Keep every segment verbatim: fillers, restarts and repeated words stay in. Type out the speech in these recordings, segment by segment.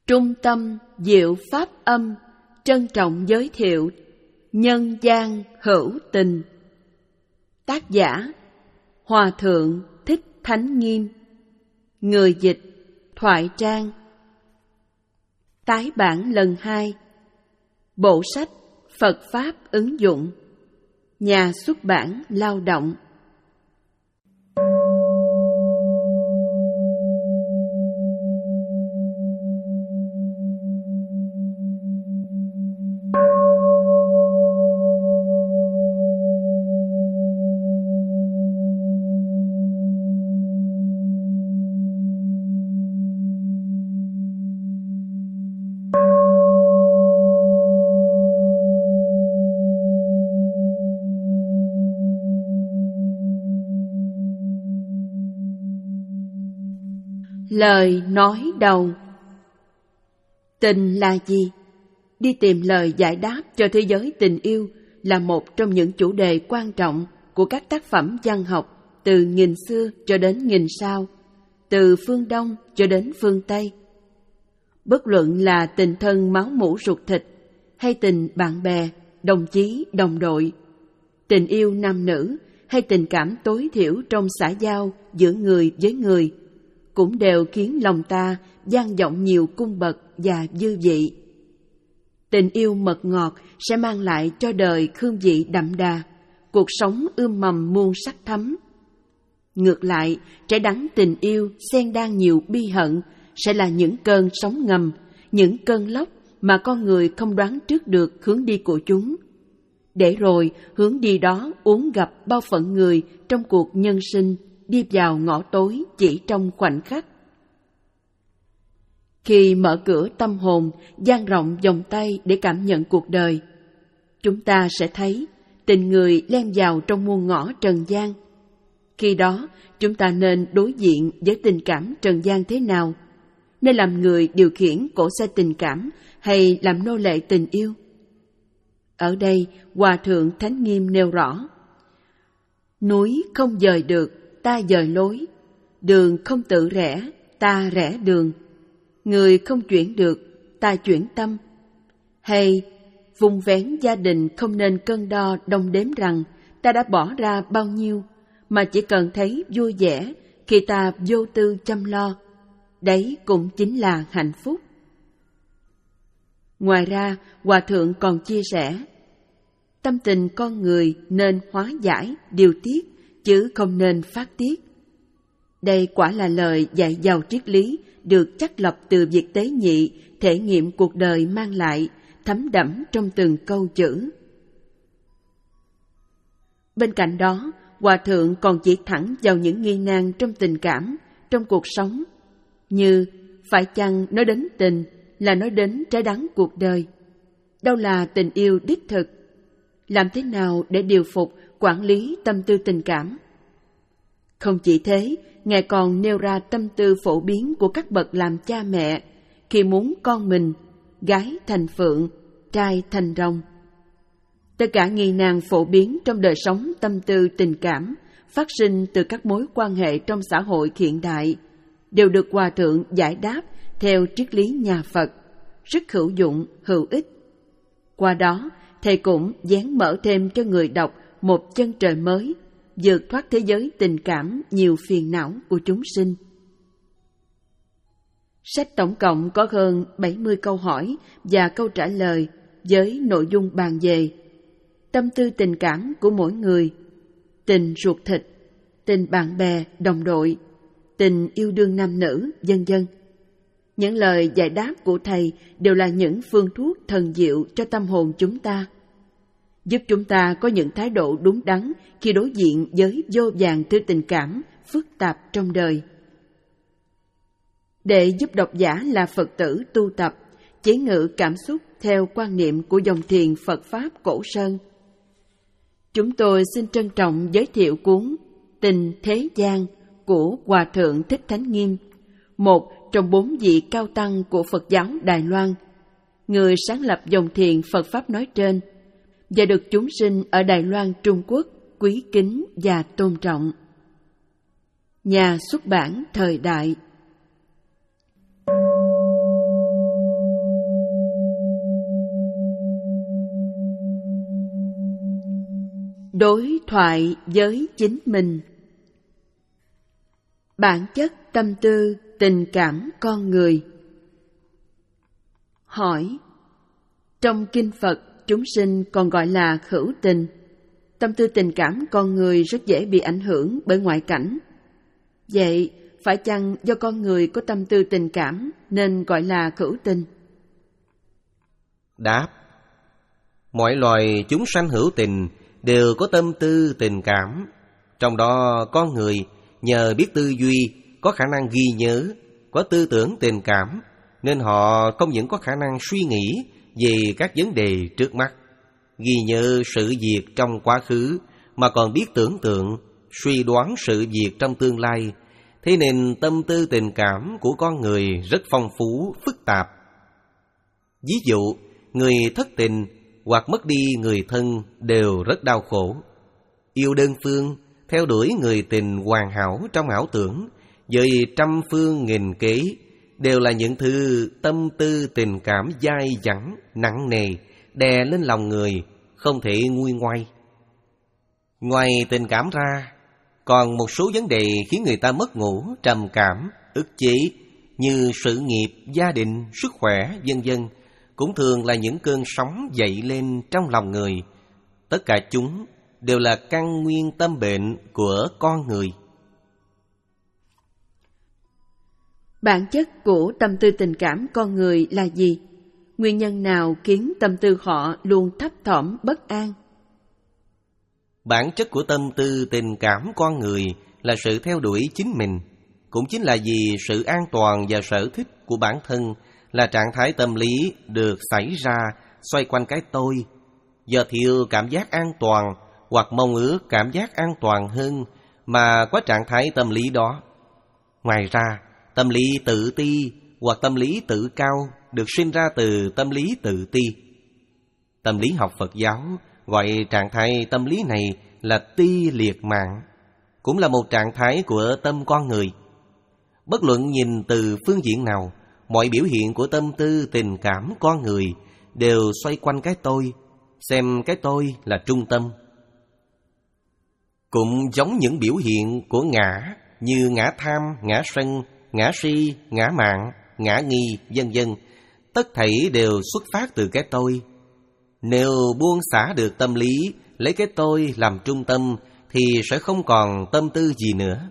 Trung tâm Diệu Pháp Âm trân trọng giới thiệu Nhân gian hữu tình. Tác giả Hòa Thượng Thích Thánh Nghiêm. Người dịch Thoại Trang. Tái bản lần hai. Bộ sách Phật Pháp ứng dụng. Nhà xuất bản Lao động. Lời nói đầu. Tình là gì? Đi tìm lời giải đáp cho thế giới tình yêu là một trong những chủ đề quan trọng của các tác phẩm văn học từ nghìn xưa cho đến nghìn sau, từ phương Đông cho đến phương Tây. Bất luận là tình thân máu mủ ruột thịt hay tình bạn bè, đồng chí, đồng đội, tình yêu nam nữ hay tình cảm tối thiểu trong xã giao giữa người với người, cũng đều khiến lòng ta vang vọng nhiều cung bậc và dư vị. Tình yêu mật ngọt sẽ mang lại cho đời hương vị đậm đà, cuộc sống ươm mầm muôn sắc thắm. Ngược lại, trái đắng tình yêu xen đan nhiều bi hận sẽ là những cơn sóng ngầm, những cơn lốc mà con người không đoán trước được hướng đi của chúng. Để rồi hướng đi đó uốn gặp bao phận người trong cuộc nhân sinh, đi vào ngõ tối chỉ trong khoảnh khắc. Khi mở cửa tâm hồn, dang rộng vòng tay để cảm nhận cuộc đời, chúng ta sẽ thấy tình người len vào trong muôn ngõ trần gian. Khi đó, chúng ta nên đối diện với tình cảm trần gian thế nào? Nên làm người điều khiển cỗ xe tình cảm hay làm nô lệ tình yêu? Ở đây, Hòa Thượng Thánh Nghiêm nêu rõ: núi không dời được, ta dời lối; đường không tự rẽ, ta rẽ đường; người không chuyển được, ta chuyển tâm. Hay vùng vén gia đình không nên cân đo đong đếm rằng ta đã bỏ ra bao nhiêu, mà chỉ cần thấy vui vẻ khi ta vô tư chăm lo. Đấy cũng chính là hạnh phúc. Ngoài ra, Hòa Thượng còn chia sẻ: tâm tình con người nên hóa giải, điều tiết, chứ không nên phát tiết. Đây quả là lời dạy giàu triết lý, được chắc lọc từ việc tế nhị, thể nghiệm cuộc đời mang lại, thấm đẫm trong từng câu chữ. Bên cạnh đó, Hòa Thượng còn chỉ thẳng vào những nghi nan trong tình cảm, trong cuộc sống, như phải chăng nói đến tình là nói đến trái đắng cuộc đời? Đâu là tình yêu đích thực? Làm thế nào để điều phục, quản lý tâm tư tình cảm? Không chỉ thế, Ngài còn nêu ra tâm tư phổ biến của các bậc làm cha mẹ khi muốn con mình gái thành phượng, trai thành rồng. Tất cả nghi nan phổ biến trong đời sống tâm tư tình cảm phát sinh từ các mối quan hệ trong xã hội hiện đại đều được Hòa Thượng giải đáp theo triết lý nhà Phật, rất hữu dụng, hữu ích. Qua đó, Thầy cũng dán mở thêm cho người đọc một chân trời mới, vượt thoát thế giới tình cảm nhiều phiền não của chúng sinh. Sách tổng cộng có hơn bảy mươi câu hỏi và câu trả lời với nội dung bàn về tâm tư tình cảm của mỗi người, tình ruột thịt, tình bạn bè, đồng đội, tình yêu đương nam nữ, vân vân. Những lời giải đáp của Thầy đều là những phương thuốc thần diệu cho tâm hồn chúng ta, giúp chúng ta có những thái độ đúng đắn khi đối diện với vô vàn thứ tình cảm phức tạp trong đời. Để giúp độc giả là Phật tử tu tập, chế ngự cảm xúc theo quan niệm của dòng thiền Phật Pháp cổ sơn, chúng tôi xin trân trọng giới thiệu cuốn Tình Thế Gian của Hòa Thượng Thích Thánh Nghiêm, một trong bốn vị cao tăng của Phật giáo Đài Loan, người sáng lập dòng thiền Phật Pháp nói trên, và được chúng sinh ở Đài Loan, Trung Quốc quý kính và tôn trọng. Nhà xuất bản Thời Đại. Đối thoại với chính mình. Bản chất tâm tư, tình cảm con người. Hỏi: trong kinh Phật, chúng sinh còn gọi là hữu tình. Tâm tư tình cảm con người rất dễ bị ảnh hưởng bởi ngoại cảnh. Vậy, phải chăng do con người có tâm tư tình cảm nên gọi là hữu tình? Đáp: mọi loài chúng sanh hữu tình đều có tâm tư tình cảm. Trong đó con người nhờ biết tư duy, có khả năng ghi nhớ, có tư tưởng tình cảm, nên họ không những có khả năng suy nghĩ về các vấn đề trước mắt, ghi nhớ sự việc trong quá khứ, mà còn biết tưởng tượng, suy đoán sự việc trong tương lai. Thế nên tâm tư tình cảm của con người rất phong phú, phức tạp. Ví dụ, người thất tình hoặc mất đi người thân đều rất đau khổ. Yêu đơn phương, theo đuổi người tình hoàn hảo trong ảo tưởng, với trăm phương nghìn kế, đều là những thứ tâm tư tình cảm dai dẳng, nặng nề, đè lên lòng người, không thể nguôi ngoai. Ngoài tình cảm ra, còn một số vấn đề khiến người ta mất ngủ, trầm cảm, ức chế, như sự nghiệp, gia đình, sức khỏe, vân vân, cũng thường là những cơn sóng dậy lên trong lòng người. Tất cả chúng đều là căn nguyên tâm bệnh của con người. Bản chất của tâm tư tình cảm con người là gì? Nguyên nhân nào khiến tâm tư họ luôn thấp thỏm bất an? Bản chất của tâm tư tình cảm con người là sự theo đuổi chính mình, cũng chính là vì sự an toàn và sở thích của bản thân, là trạng thái tâm lý được xảy ra xoay quanh cái tôi. Do thiếu cảm giác an toàn hoặc mong ước cảm giác an toàn hơn mà có trạng thái tâm lý đó. Ngoài ra, tâm lý tự ti hoặc tâm lý tự cao được sinh ra từ tâm lý tự ti. Tâm lý học Phật giáo gọi trạng thái tâm lý này là ti liệt mạng, cũng là một trạng thái của tâm con người. Bất luận nhìn từ phương diện nào, mọi biểu hiện của tâm tư tình cảm con người đều xoay quanh cái tôi, xem cái tôi là trung tâm. Cũng giống những biểu hiện của ngã như ngã tham, ngã sân, ngã si, ngã mạn, ngã nghi, vân vân, tất thảy đều xuất phát từ cái tôi. Nếu buông xả được tâm lý, lấy cái tôi làm trung tâm, thì sẽ không còn tâm tư gì nữa.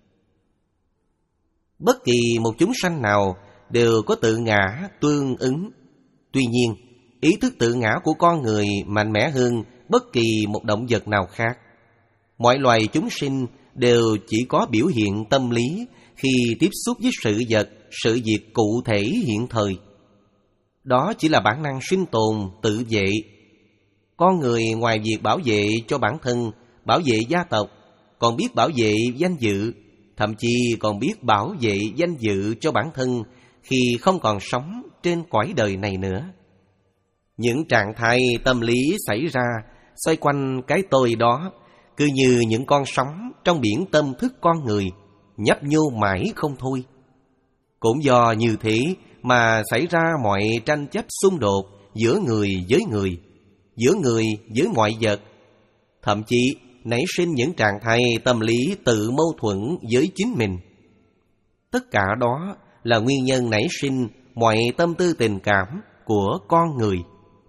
Bất kỳ một chúng sanh nào đều có tự ngã tương ứng. Tuy nhiên, ý thức tự ngã của con người mạnh mẽ hơn bất kỳ một động vật nào khác. Mọi loài chúng sinh đều chỉ có biểu hiện tâm lý khi tiếp xúc với sự vật, sự việc cụ thể hiện thời. Đó chỉ là bản năng sinh tồn, tự vệ. Con người ngoài việc bảo vệ cho bản thân, bảo vệ gia tộc, còn biết bảo vệ danh dự, thậm chí còn biết bảo vệ danh dự cho bản thân khi không còn sống trên cõi đời này nữa. Những trạng thái tâm lý xảy ra xoay quanh cái tôi đó, cứ như những con sóng trong biển tâm thức con người, nhấp nhô mãi không thôi. Cũng do như thế mà xảy ra mọi tranh chấp xung đột giữa người với người, giữa người với mọi vật, thậm chí nảy sinh những trạng thái tâm lý tự mâu thuẫn với chính mình. Tất cả đó là nguyên nhân nảy sinh mọi tâm tư tình cảm của con người.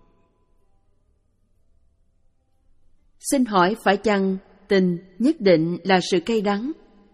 Xin hỏi phải chăng tình nhất định là sự cay đắng?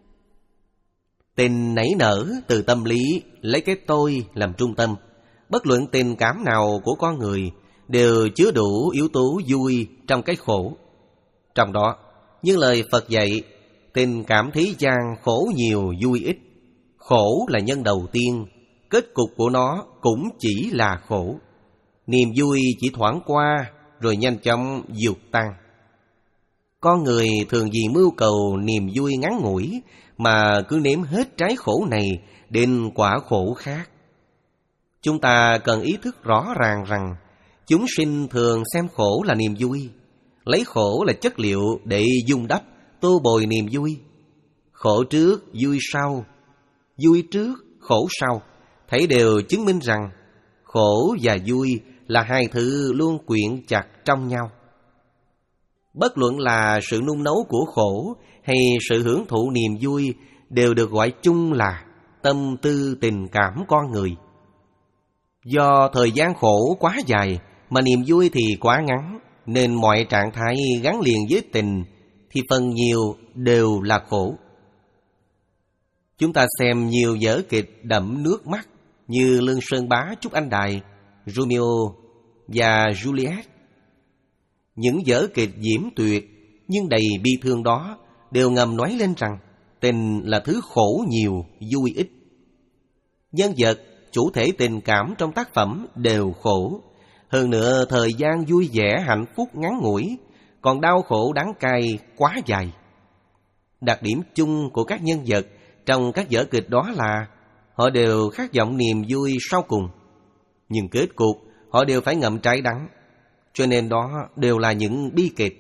Tình nảy nở từ tâm lý lấy cái tôi làm trung tâm. Bất luận tình cảm nào của con người đều chứa đủ yếu tố vui trong cái khổ. Trong đó, như lời Phật dạy, tình cảm thế gian khổ nhiều vui ít. Khổ là nhân đầu tiên, kết cục của nó cũng chỉ là khổ. Niềm vui chỉ thoảng qua rồi nhanh chóng vụt tan. Con người thường vì mưu cầu niềm vui ngắn ngủi mà cứ nếm hết trái khổ này đến quả khổ khác. Chúng ta cần ý thức rõ ràng rằng chúng sinh thường xem khổ là niềm vui, lấy khổ là chất liệu để dung đắp, tô bồi niềm vui. Khổ trước, vui sau, vui trước, khổ sau, thấy đều chứng minh rằng khổ và vui là hai thứ luôn quyện chặt trong nhau. Bất luận là sự nung nấu của khổ hay sự hưởng thụ niềm vui đều được gọi chung là tâm tư tình cảm con người. Do thời gian khổ quá dài mà niềm vui thì quá ngắn, nên mọi trạng thái gắn liền với tình thì phần nhiều đều là khổ. Chúng ta xem nhiều vở kịch đẫm nước mắt như Lương Sơn Bá Trúc Anh Đài, Romeo và Juliet. Những vở kịch diễm tuyệt nhưng đầy bi thương đó đều ngầm nói lên rằng tình là thứ khổ nhiều, vui ít. Nhân vật, chủ thể tình cảm trong tác phẩm đều khổ. Hơn nữa thời gian vui vẻ hạnh phúc ngắn ngủi, còn đau khổ đắng cay quá dài. Đặc điểm chung của các nhân vật trong các vở kịch đó là họ đều khát vọng niềm vui sau cùng, nhưng kết cục họ đều phải ngậm trái đắng, cho nên đó đều là những bi kịch.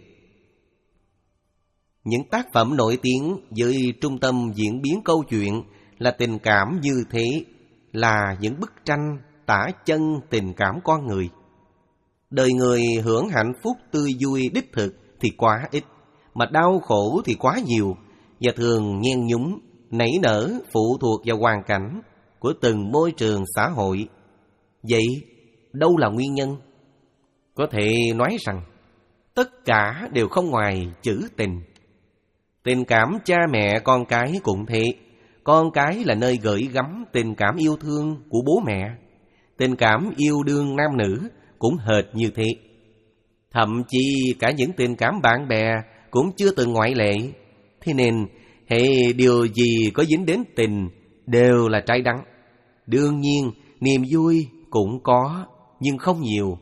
Những tác phẩm nổi tiếng với trung tâm diễn biến câu chuyện là tình cảm như thế, là những bức tranh tả chân tình cảm con người. Đời người hưởng hạnh phúc tươi vui đích thực thì quá ít, mà đau khổ thì quá nhiều, và thường nhen nhúm, nảy nở phụ thuộc vào hoàn cảnh của từng môi trường xã hội. Vậy đâu là nguyên nhân? Có thể nói rằng tất cả đều không ngoài chữ tình. Tình cảm cha mẹ con cái cũng thế. Con cái là nơi gửi gắm tình cảm yêu thương của bố mẹ. Tình cảm yêu đương nam nữ cũng hệt như thế. Thậm chí cả những tình cảm bạn bè cũng chưa từng ngoại lệ. Thế nên hệ điều gì có dính đến tình đều là trái đắng. Đương nhiên niềm vui cũng có, nhưng không nhiều.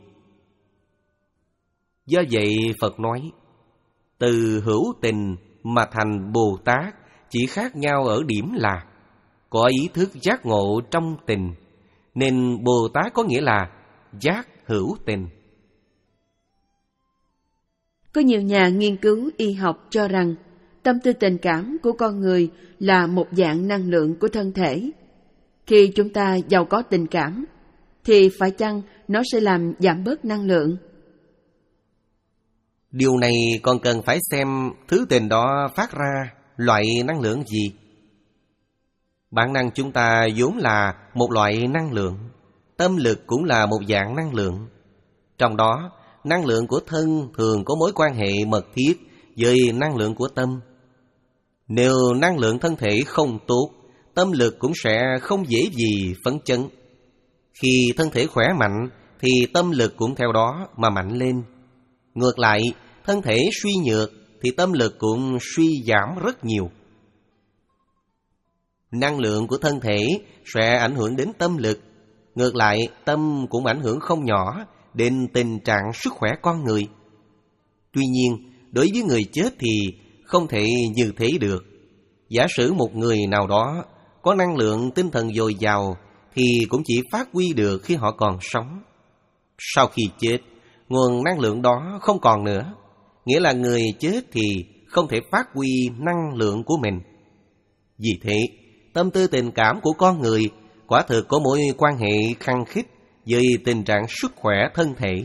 Do vậy Phật nói, từ hữu tình mà thành Bồ Tát chỉ khác nhau ở điểm là có ý thức giác ngộ trong tình, nên Bồ Tát có nghĩa là giác hữu tình. Có nhiều nhà nghiên cứu y học cho rằng tâm tư tình cảm của con người là một dạng năng lượng của thân thể. Khi chúng ta giàu có tình cảm, thì phải chăng nó sẽ làm giảm bớt năng lượng? Điều này còn cần phải xem thứ tình đó phát ra loại năng lượng gì. Bản năng chúng ta vốn là một loại năng lượng, tâm lực cũng là một dạng năng lượng. Trong đó, năng lượng của thân thường có mối quan hệ mật thiết với năng lượng của tâm. Nếu năng lượng thân thể không tốt, tâm lực cũng sẽ không dễ gì phấn chấn. Khi thân thể khỏe mạnh thì tâm lực cũng theo đó mà mạnh lên. Ngược lại, thân thể suy nhược thì tâm lực cũng suy giảm rất nhiều. Năng lượng của thân thể sẽ ảnh hưởng đến tâm lực. Ngược lại, tâm cũng ảnh hưởng không nhỏ đến tình trạng sức khỏe con người. Tuy nhiên, đối với người chết thì không thể như thế được. Giả sử một người nào đó có năng lượng tinh thần dồi dào thì cũng chỉ phát huy được khi họ còn sống. Sau khi chết, nguồn năng lượng đó không còn nữa, nghĩa là người chết thì không thể phát huy năng lượng của mình. Vì thế, tâm tư tình cảm của con người quả thực có mối quan hệ khăng khít với tình trạng sức khỏe thân thể.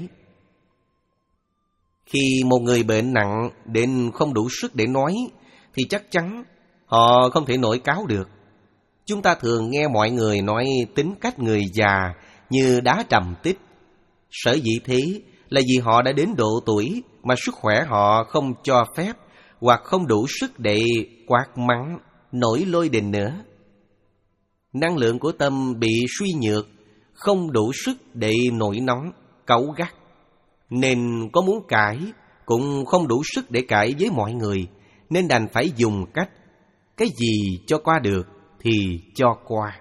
Khi một người bệnh nặng đến không đủ sức để nói thì chắc chắn họ không thể nổi cáo được. Chúng ta thường nghe mọi người nói tính cách người già như đá trầm tích. Sở dĩ thế là vì họ đã đến độ tuổi mà sức khỏe họ không cho phép, hoặc không đủ sức để quát mắng, nổi lôi đình nữa. Năng lượng của tâm bị suy nhược, không đủ sức để nổi nóng, cáu gắt, nên có muốn cãi cũng không đủ sức để cãi với mọi người, nên đành phải dùng cách cái gì cho qua được thì cho qua.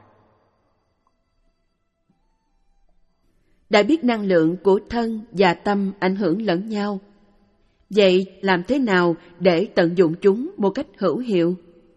Đã biết năng lượng của thân và tâm ảnh hưởng lẫn nhau, vậy làm thế nào để tận dụng chúng một cách hữu hiệu?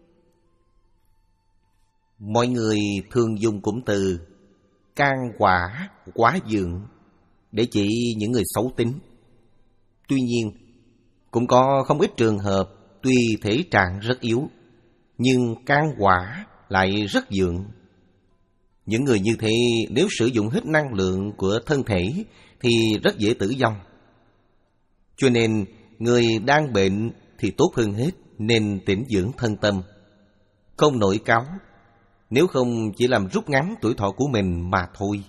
Mọi người thường dùng cụm từ can quả, quá dượng để chỉ những người xấu tính. Tuy nhiên, cũng có không ít trường hợp tuy thể trạng rất yếu, nhưng can quả lại rất dượng. Những người như thế nếu sử dụng hết năng lượng của thân thể thì rất dễ tử vong. Cho nên người đang bệnh thì tốt hơn hết nên tĩnh dưỡng thân tâm, không nổi cáu, nếu không chỉ làm rút ngắn tuổi thọ của mình mà thôi.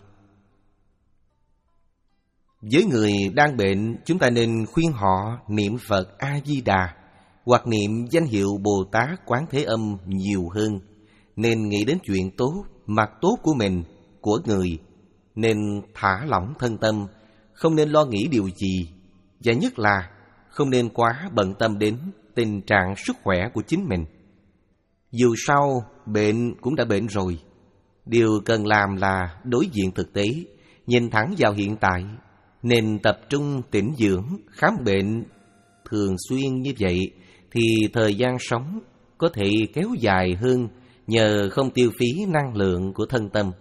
Với người đang bệnh, chúng ta nên khuyên họ niệm Phật A-di-đà hoặc niệm danh hiệu Bồ Tát Quán Thế Âm nhiều hơn, nên nghĩ đến chuyện tốt, mặt tốt của mình, của người, nên thả lỏng thân tâm, không nên lo nghĩ điều gì, và nhất là không nên quá bận tâm đến tình trạng sức khỏe của chính mình. Dù sao, bệnh cũng đã bệnh rồi. Điều cần làm là đối diện thực tế, nhìn thẳng vào hiện tại, nên tập trung tĩnh dưỡng, khám bệnh thường xuyên như vậy, thì thời gian sống có thể kéo dài hơn nhờ không tiêu phí năng lượng của thân tâm.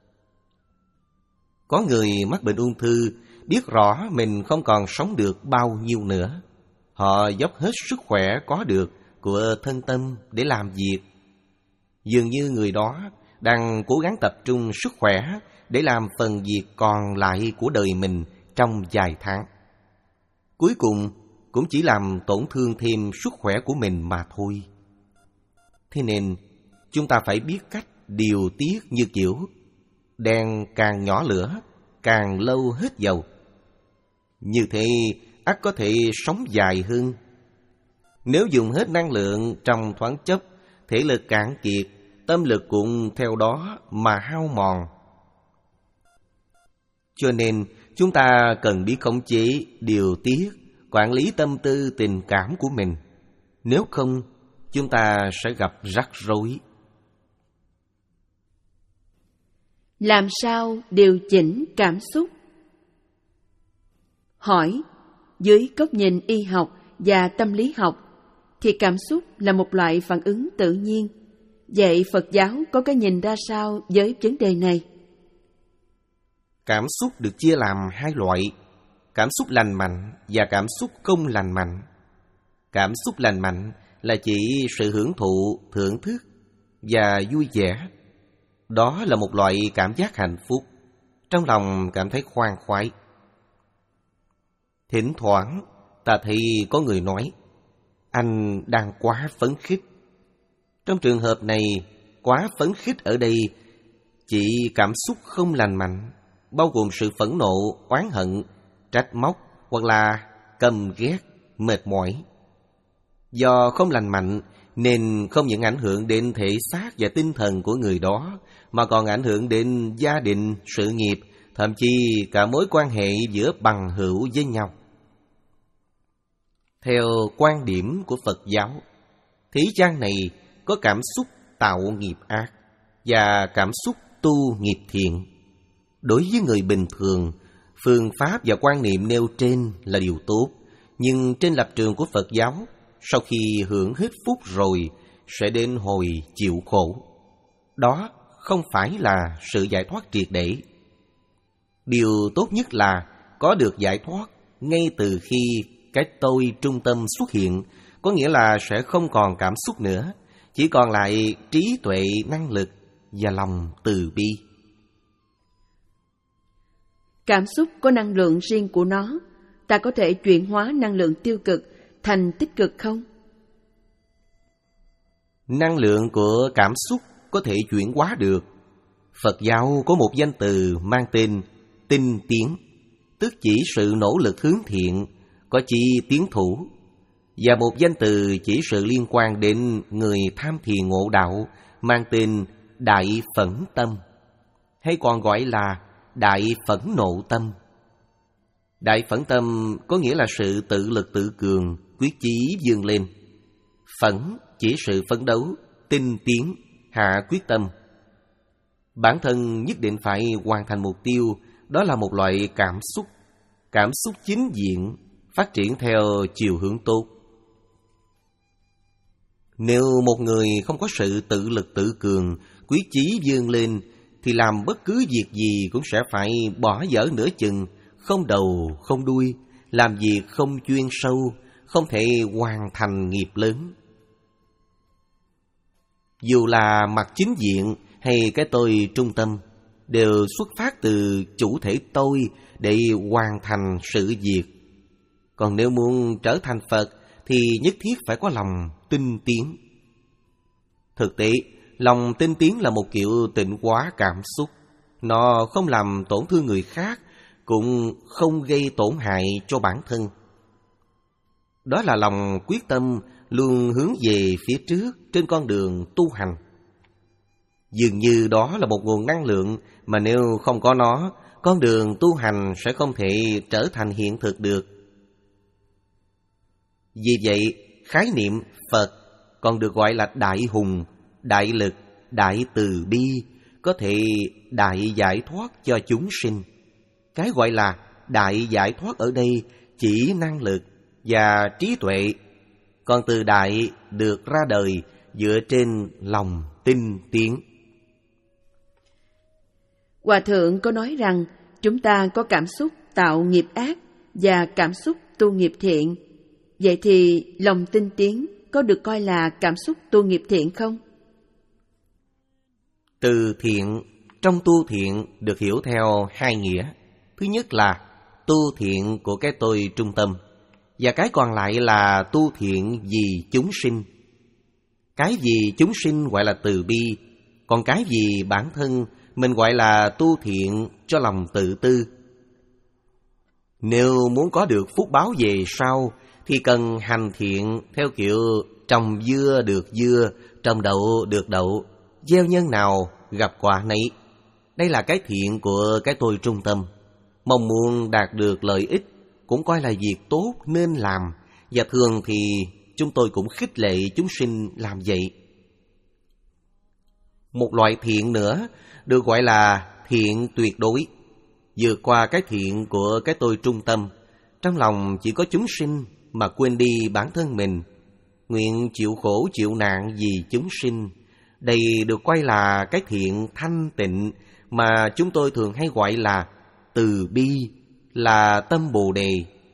Có người mắc bệnh ung thư, biết rõ mình không còn sống được bao nhiêu nữa. Họ dốc hết sức khỏe có được của thân tâm để làm việc. Dường như người đó đang cố gắng tập trung sức khỏe để làm phần việc còn lại của đời mình trong vài tháng. Cuối cùng cũng chỉ làm tổn thương thêm sức khỏe của mình mà thôi. Thế nên chúng ta phải biết cách điều tiết như kiểu đèn càng nhỏ lửa, càng lâu hết dầu. Như thế ắt có thể sống dài hơn. Nếu dùng hết năng lượng trong thoáng chốc, thể lực cạn kiệt, tâm lực cũng theo đó mà hao mòn. Cho nên chúng ta cần biết khống chế, điều tiết, quản lý tâm tư tình cảm của mình. Nếu không, chúng ta sẽ gặp rắc rối. Làm sao điều chỉnh cảm xúc? Hỏi, dưới góc nhìn y học và tâm lý học, thì cảm xúc là một loại phản ứng tự nhiên. Vậy Phật giáo có cái nhìn ra sao với vấn đề này? Cảm xúc được chia làm hai loại: cảm xúc lành mạnh và cảm xúc không lành mạnh. Cảm xúc lành mạnh là chỉ sự hưởng thụ, thưởng thức và vui vẻ. Đó là một loại cảm giác hạnh phúc, trong lòng cảm thấy khoan khoái. Thỉnh thoảng ta thấy có người nói, anh đang quá phấn khích. Trong trường hợp này, quá phấn khích ở đây chỉ cảm xúc không lành mạnh, bao gồm sự phẫn nộ, oán hận, trách móc hoặc là căm ghét, mệt mỏi. Do không lành mạnh nên không những ảnh hưởng đến thể xác và tinh thần của người đó, mà còn ảnh hưởng đến gia đình, sự nghiệp, thậm chí cả mối quan hệ giữa bằng hữu với nhau. Theo quan điểm của Phật giáo, thế gian này có cảm xúc tạo nghiệp ác và cảm xúc tu nghiệp thiện. Đối với người bình thường, phương pháp và quan niệm nêu trên là điều tốt, nhưng trên lập trường của Phật giáo, sau khi hưởng hết phúc rồi sẽ đến hồi chịu khổ. Đó không phải là sự giải thoát triệt để. Điều tốt nhất là có được giải thoát ngay từ khi cái tôi trung tâm xuất hiện, có nghĩa là sẽ không còn cảm xúc nữa, chỉ còn lại trí tuệ, năng lực và lòng từ bi. Cảm xúc có năng lượng riêng của nó. Ta có thể chuyển hóa năng lượng tiêu cực thành tích cực không? Năng lượng của cảm xúc có thể chuyển hóa được. Phật giáo có một danh từ mang tên tinh tiến, tức chỉ sự nỗ lực hướng thiện, có chỉ tiến thủ, và một danh từ chỉ sự liên quan đến người tham thiền ngộ đạo, mang tên đại phẫn tâm, hay còn gọi là đại phẫn nộ tâm. Đại phẫn tâm có nghĩa là sự tự lực tự cường, quyết chí vươn lên. Phẫn chỉ sự phấn đấu, tinh tiến, hạ quyết tâm. Bản thân nhất định phải hoàn thành mục tiêu, đó là một loại cảm xúc. Cảm xúc chính diện, phát triển theo chiều hướng tốt. Nếu một người không có sự tự lực tự cường, quyết chí vươn lên, thì làm bất cứ việc gì cũng sẽ phải bỏ dở nửa chừng, không đầu không đuôi, làm việc không chuyên sâu, không thể hoàn thành nghiệp lớn. Dù là mặt chính diện hay cái tôi trung tâm, đều xuất phát từ chủ thể tôi để hoàn thành sự việc. Còn nếu muốn trở thành Phật thì nhất thiết phải có lòng tinh tiến. Thực tế, lòng tinh tiến là một kiểu tịnh hóa cảm xúc. Nó không làm tổn thương người khác, cũng không gây tổn hại cho bản thân. Đó là lòng quyết tâm luôn hướng về phía trước trên con đường tu hành. Dường như đó là một nguồn năng lượng mà nếu không có nó, con đường tu hành sẽ không thể trở thành hiện thực được. Vì vậy, khái niệm Phật còn được gọi là đại hùng, đại lực, đại từ bi, có thể đại giải thoát cho chúng sinh. Cái gọi là đại giải thoát ở đây chỉ năng lực và trí tuệ, còn từ đại được ra đời dựa trên lòng tinh tiến. Hòa thượng có nói rằng chúng ta có cảm xúc tạo nghiệp ác và cảm xúc tu nghiệp thiện. Vậy thì lòng tinh tiến có được coi là cảm xúc tu nghiệp thiện không? Từ thiện trong tu thiện được hiểu theo hai nghĩa. Thứ nhất là tu thiện của cái tôi trung tâm, và cái còn lại là tu thiện vì chúng sinh. Cái vì chúng sinh gọi là từ bi, còn cái vì bản thân mình gọi là tu thiện cho lòng tự tư. Nếu muốn có được phúc báo về sau thì cần hành thiện theo kiểu trồng dưa được dưa, trồng đậu được đậu, gieo nhân nào gặp quả nấy. Đây là cái thiện của cái tôi trung tâm. Mong muốn đạt được lợi ích cũng coi là việc tốt nên làm, và thường thì chúng tôi cũng khích lệ chúng sinh làm vậy. Một loại thiện nữa được gọi là thiện tuyệt đối, vượt qua cái thiện của cái tôi trung tâm. Trong lòng chỉ có chúng sinh mà quên đi bản thân mình, nguyện chịu khổ chịu nạn vì chúng sinh. Đây được coi là cái thiện thanh tịnh mà chúng tôi thường hay gọi là từ bi, là tâm Bồ Đề.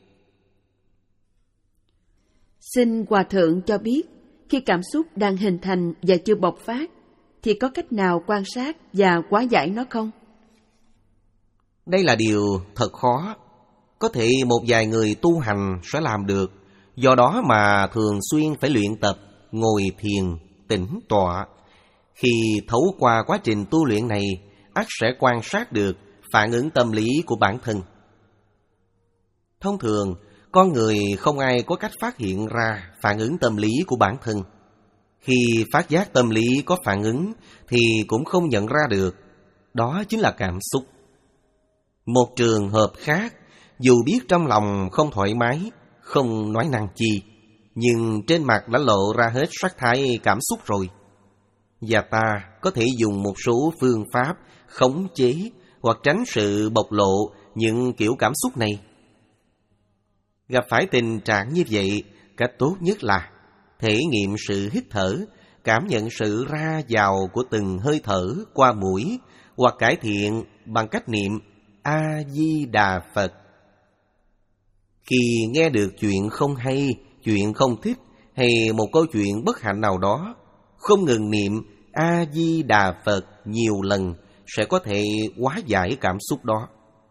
Xin Hòa thượng cho biết, khi cảm xúc đang hình thành và chưa bộc phát, thì có cách nào quan sát và hóa giải nó không? Đây là điều thật khó. Có thể một vài người tu hành sẽ làm được, do đó mà thường xuyên phải luyện tập, ngồi thiền, tĩnh tọa. Khi thấu qua quá trình tu luyện này, ắt sẽ quan sát được phản ứng tâm lý của bản thân. Thông thường, con người không ai có cách phát hiện ra phản ứng tâm lý của bản thân. Khi phát giác tâm lý có phản ứng thì cũng không nhận ra được. Đó chính là cảm xúc. Một trường hợp khác, dù biết trong lòng không thoải mái, không nói năng chi, nhưng trên mặt đã lộ ra hết sắc thái cảm xúc rồi. Và ta có thể dùng một số phương pháp khống chế hoặc tránh sự bộc lộ những kiểu cảm xúc này. Gặp phải tình trạng như vậy, cách tốt nhất là thể nghiệm sự hít thở, cảm nhận sự ra vào của từng hơi thở qua mũi, hoặc cải thiện bằng cách niệm A-di-đà Phật. Khi nghe được chuyện không hay, chuyện không thích hay một câu chuyện bất hạnh nào đó, không ngừng niệm A-di-đà Phật nhiều lần sẽ có thể hóa giải cảm xúc đó.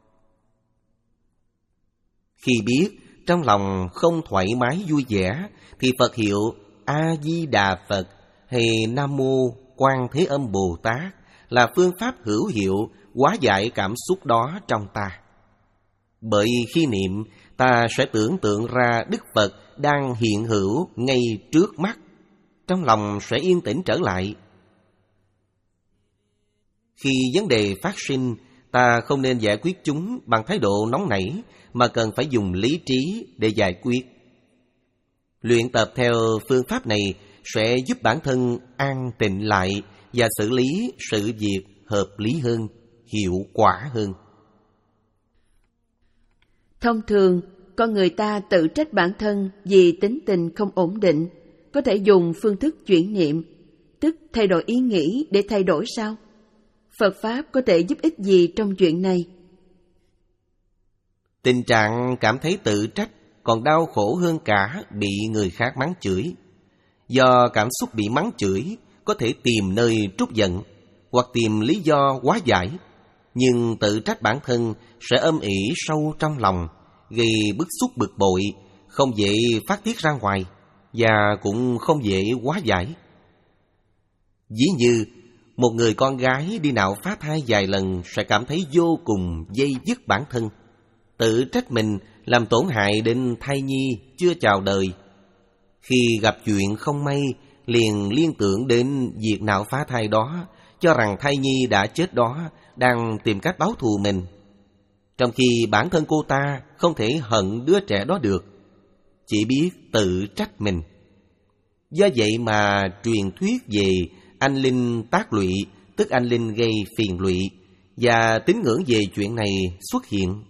Khi biết trong lòng không thoải mái vui vẻ thì Phật hiệu A-di-đà Phật hay Nam Mô Quan Thế Âm Bồ Tát là phương pháp hữu hiệu hóa giải cảm xúc đó trong ta. Bởi khi niệm, ta sẽ tưởng tượng ra Đức Phật đang hiện hữu ngay trước mắt, trong lòng sẽ yên tĩnh trở lại. Khi vấn đề phát sinh, ta không nên giải quyết chúng bằng thái độ nóng nảy, mà cần phải dùng lý trí để giải quyết. Luyện tập theo phương pháp này sẽ giúp bản thân an tịnh lại và xử lý sự việc hợp lý hơn, hiệu quả hơn. Thông thường, con người ta tự trách bản thân vì tính tình không ổn định, có thể dùng phương thức chuyển niệm, tức thay đổi ý nghĩ để thay đổi sao? Phật Pháp có thể giúp ích gì trong chuyện này? Tình trạng cảm thấy tự trách còn đau khổ hơn cả bị người khác mắng chửi. Do cảm xúc bị mắng chửi, có thể tìm nơi trút giận hoặc tìm lý do hóa giải, nhưng tự trách bản thân sẽ âm ỉ sâu trong lòng, gây bức xúc bực bội, không dễ phát tiết ra ngoài và cũng không dễ hóa giải. Ví như một người con gái đi nạo phá thai vài lần sẽ cảm thấy vô cùng dây dứt bản thân, tự trách mình làm tổn hại đến thai nhi chưa chào đời. Khi gặp chuyện không may, liền liên tưởng đến việc nạo phá thai đó, cho rằng thai nhi đã chết đó đang tìm cách báo thù mình, trong khi bản thân cô ta không thể hận đứa trẻ đó được, chỉ biết tự trách mình. Do vậy mà truyền thuyết về anh linh tác lụy, tức anh linh gây phiền lụy, và tín ngưỡng về chuyện này xuất hiện.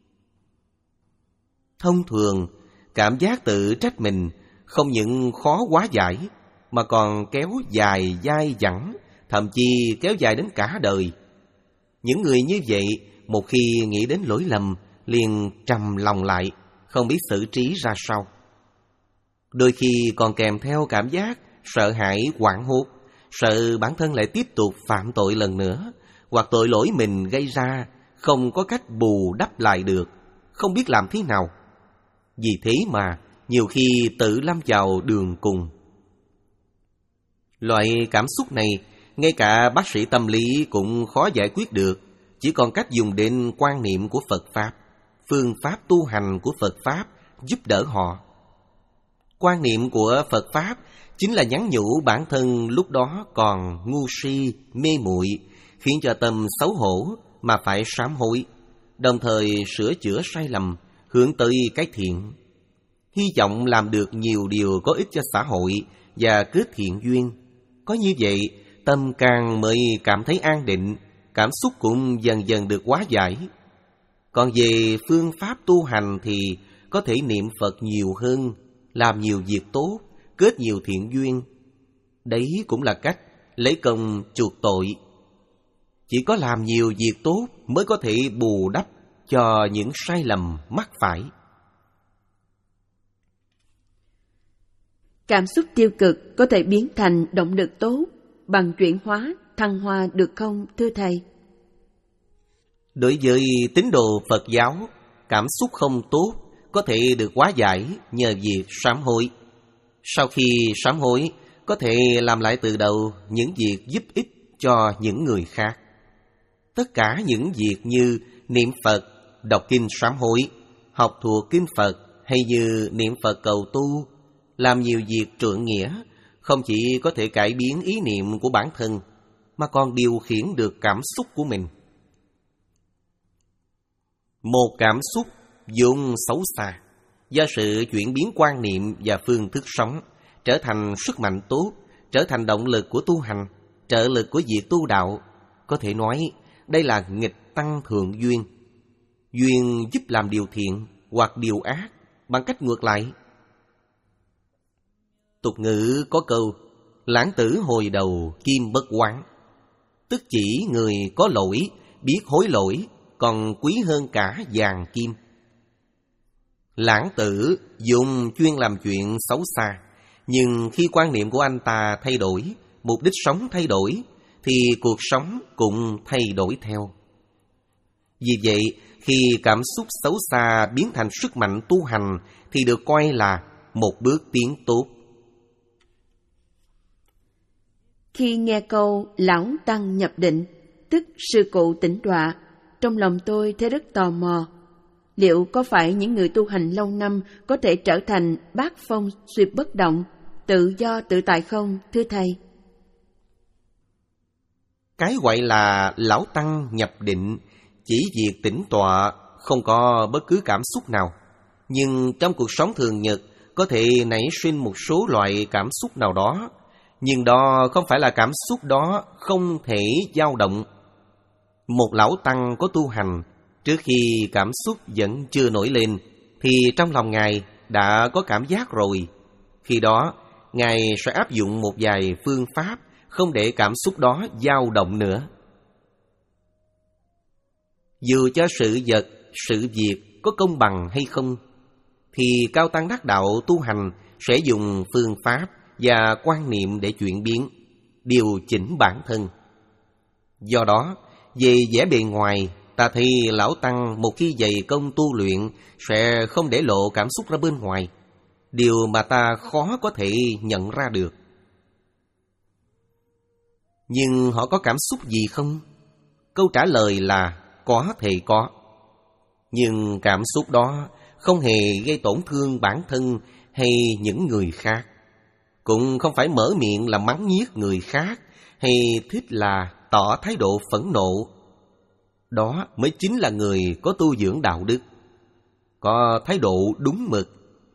Thông thường, cảm giác tự trách mình không những khó hóa giải, mà còn kéo dài dai dẳng, thậm chí kéo dài đến cả đời. Những người như vậy, một khi nghĩ đến lỗi lầm, liền trầm lòng lại, không biết xử trí ra sao. Đôi khi còn kèm theo cảm giác sợ hãi hoảng hốt, sợ bản thân lại tiếp tục phạm tội lần nữa, hoặc tội lỗi mình gây ra không có cách bù đắp lại được, không biết làm thế nào. Vì thế mà nhiều khi tự lâm vào đường cùng. Loại cảm xúc này, ngay cả bác sĩ tâm lý cũng khó giải quyết được, chỉ còn cách dùng đến quan niệm của Phật Pháp, phương pháp tu hành của Phật Pháp giúp đỡ họ. Quan niệm của Phật Pháp chính là nhắn nhủ bản thân lúc đó còn ngu si, mê muội, khiến cho tâm xấu hổ mà phải sám hối, đồng thời sửa chữa sai lầm, hướng tới cái thiện. Hy vọng làm được nhiều điều có ích cho xã hội và kết thiện duyên. Có như vậy, tâm càng mới cảm thấy an định, cảm xúc cũng dần dần được hóa giải. Còn về phương pháp tu hành thì có thể niệm Phật nhiều hơn, làm nhiều việc tốt, kết nhiều thiện duyên. Đấy cũng là cách lấy công chuộc tội. Chỉ có làm nhiều việc tốt mới có thể bù đắp cho những sai lầm mắc phải. Cảm xúc tiêu cực có thể biến thành động lực tốt bằng chuyển hóa, thăng hoa được không, thưa Thầy? Đối với tín đồ Phật giáo, cảm xúc không tốt có thể được hóa giải nhờ việc sám hối. Sau khi sám hối, có thể làm lại từ đầu những việc giúp ích cho những người khác. Tất cả những việc như niệm Phật, đọc kinh sám hối, học thuộc kinh Phật, hay như niệm Phật cầu tu, làm nhiều việc trượng nghĩa, không chỉ có thể cải biến ý niệm của bản thân, mà còn điều khiển được cảm xúc của mình. Một cảm xúc vốn xấu xa, do sự chuyển biến quan niệm và phương thức sống, trở thành sức mạnh tốt, trở thành động lực của tu hành, trợ lực của việc tu đạo. Có thể nói, đây là nghịch tăng thượng duyên. Duyên giúp làm điều thiện hoặc điều ác bằng cách ngược lại. Tục ngữ có câu, lãng tử hồi đầu kim bất hoán, tức chỉ người có lỗi, biết hối lỗi, còn quý hơn cả vàng kim. Lãng tử dùng chuyên làm chuyện xấu xa, nhưng khi quan niệm của anh ta thay đổi, mục đích sống thay đổi, thì cuộc sống cũng thay đổi theo. Vì vậy, khi cảm xúc xấu xa biến thành sức mạnh tu hành thì được coi là một bước tiến tốt. Khi nghe câu lão tăng nhập định, tức sư cụ tĩnh tọa, trong lòng tôi thấy rất tò mò. Liệu có phải những người tu hành lâu năm có thể trở thành bát phong xuyệt bất động, tự do tự tại không, thưa Thầy? Cái gọi là lão tăng nhập định chỉ việc tĩnh tọa, không có bất cứ cảm xúc nào. Nhưng trong cuộc sống thường nhật có thể nảy sinh một số loại cảm xúc nào đó, nhưng đó không phải là cảm xúc đó không thể dao động. Một lão tăng có tu hành, trước khi cảm xúc vẫn chưa nổi lên, thì trong lòng Ngài đã có cảm giác rồi. Khi đó, Ngài sẽ áp dụng một vài phương pháp không để cảm xúc đó dao động nữa. Dù cho sự vật, sự việc có công bằng hay không, thì cao tăng đắc đạo tu hành sẽ dùng phương pháp và quan niệm để chuyển biến, điều chỉnh bản thân. Do đó, về vẻ bề ngoài ta thấy lão tăng một khi dày công tu luyện sẽ không để lộ cảm xúc ra bên ngoài, điều mà ta khó có thể nhận ra được. Nhưng họ có cảm xúc gì không? Câu trả lời là có thể có. Nhưng cảm xúc đó không hề gây tổn thương bản thân hay những người khác, cũng không phải mở miệng là mắng nhiếc người khác hay thích là tỏ thái độ phẫn nộ. Đó mới chính là người có tu dưỡng đạo đức, có thái độ đúng mực.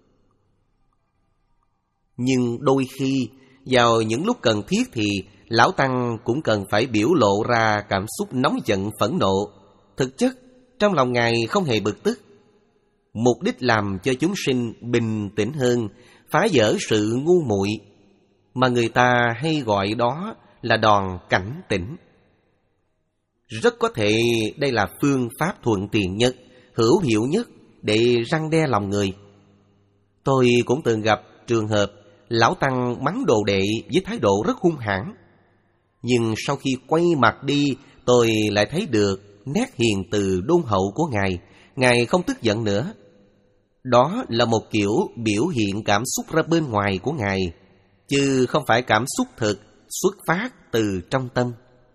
Nhưng đôi khi, vào những lúc cần thiết thì lão tăng cũng cần phải biểu lộ ra cảm xúc nóng giận phẫn nộ. Thực chất, trong lòng Ngài không hề bực tức. Mục đích làm cho chúng sinh bình tĩnh hơn, phá vỡ sự ngu muội, mà người ta hay gọi đó là đòn cảnh tỉnh. Rất có thể đây là phương pháp thuận tiện nhất, hữu hiệu nhất để răn đe lòng người. Tôi cũng từng gặp trường hợp lão tăng mắng đồ đệ với thái độ rất hung hãn. Nhưng sau khi quay mặt đi, tôi lại thấy được nét hiền từ đôn hậu của Ngài. Ngài không tức giận nữa. Đó là một kiểu biểu hiện cảm xúc ra bên ngoài của Ngài, chứ không phải cảm xúc thực xuất phát từ trong tâm.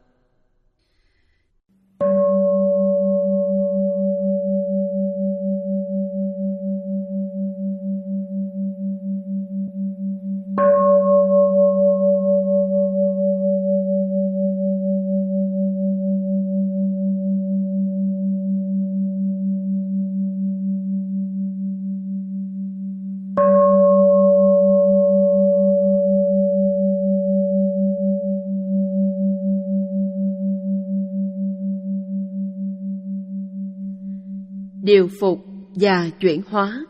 Điều phục và chuyển hóa.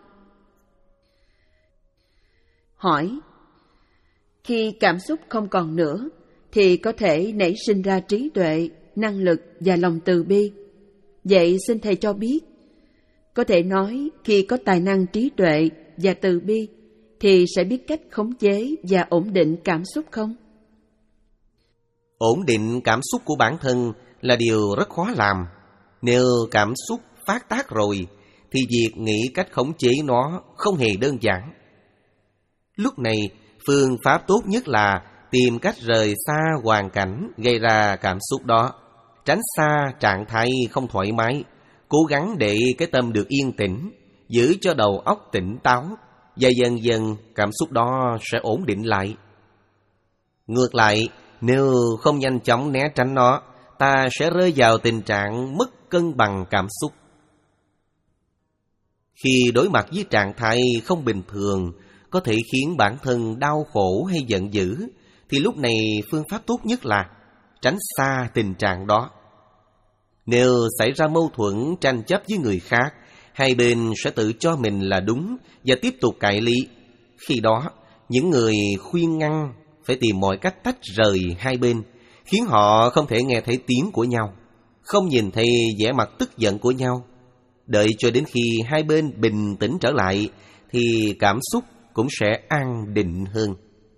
Hỏi: khi cảm xúc không còn nữa thì có thể nảy sinh ra trí tuệ, năng lực và lòng từ bi. Vậy xin Thầy cho biết, có thể nói khi có tài năng trí tuệ và từ bi thì sẽ biết cách khống chế và ổn định cảm xúc không? Ổn định cảm xúc của bản thân là điều rất khó làm. Nếu cảm xúc phát tác rồi thì việc nghĩ cách khống chế nó không hề đơn giản. Lúc này, phương pháp tốt nhất là tìm cách rời xa hoàn cảnh gây ra cảm xúc đó, tránh xa trạng thái không thoải mái, cố gắng để cái tâm được yên tĩnh, giữ cho đầu óc tỉnh táo, và dần dần cảm xúc đó sẽ ổn định lại. Ngược lại, nếu không nhanh chóng né tránh nó, ta sẽ rơi vào tình trạng mất cân bằng cảm xúc. Khi đối mặt với trạng thái không bình thường có thể khiến bản thân đau khổ hay giận dữ, thì lúc này phương pháp tốt nhất là tránh xa tình trạng đó. Nếu xảy ra mâu thuẫn tranh chấp với người khác, hai bên sẽ tự cho mình là đúng và tiếp tục cãi lý. Khi đó, những người khuyên ngăn phải tìm mọi cách tách rời hai bên, khiến họ không thể nghe thấy tiếng của nhau, không nhìn thấy vẻ mặt tức giận của nhau. Đợi cho đến khi hai bên bình tĩnh trở lại thì cảm xúc cũng sẽ an định hơn.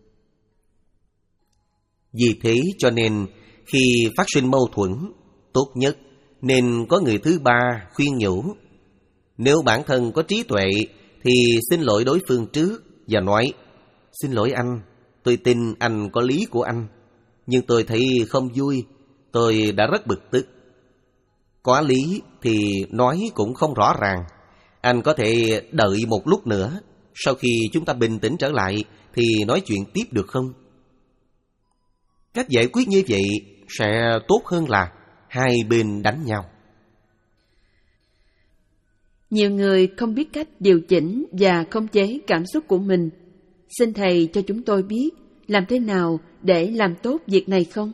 Vì thế cho nên khi phát sinh mâu thuẫn, tốt nhất nên có người thứ ba khuyên nhủ. Nếu bản thân có trí tuệ thì xin lỗi đối phương trước và nói: xin lỗi anh, tôi tin anh có lý của anh, nhưng tôi thấy không vui, tôi đã rất bực tức. Có lý thì nói cũng không rõ ràng, anh có thể đợi một lúc nữa, sau khi chúng ta bình tĩnh trở lại thì nói chuyện tiếp được không? Cách giải quyết như vậy sẽ tốt hơn là hai bên đánh nhau. Nhiều người không biết cách điều chỉnh và khống chế cảm xúc của mình. Xin Thầy cho chúng tôi biết làm thế nào để làm tốt việc này không?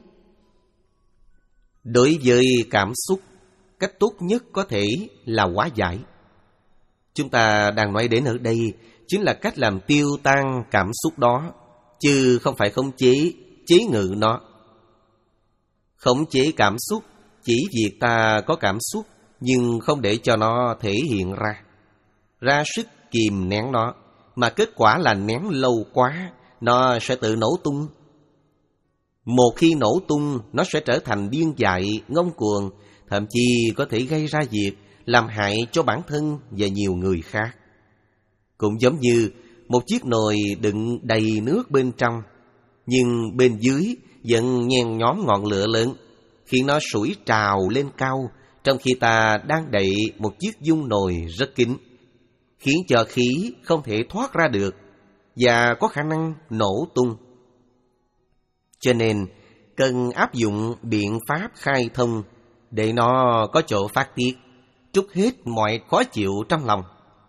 Đối với cảm xúc, cách tốt nhất có thể là hóa giải. Chúng ta đang nói đến ở đây chính là cách làm tiêu tan cảm xúc đó, chứ không phải khống chế, chế ngự nó. Khống chế cảm xúc chỉ việc ta có cảm xúc nhưng không để cho nó thể hiện ra, ra sức kìm nén nó, mà kết quả là nén lâu quá, nó sẽ tự nổ tung. Một khi nổ tung, nó sẽ trở thành điên dại, ngông cuồng, thậm chí có thể gây ra việc làm hại cho bản thân và nhiều người khác. Cũng giống như một chiếc nồi đựng đầy nước bên trong, nhưng bên dưới vẫn nhen nhóm ngọn lửa lớn, khiến nó sủi trào lên cao, trong khi ta đang đậy một chiếc dung nồi rất kín, khiến cho khí không thể thoát ra được và có khả năng nổ tung. Cho nên cần áp dụng biện pháp khai thông để nó có chỗ phát tiết, trút hết mọi khó chịu trong lòng.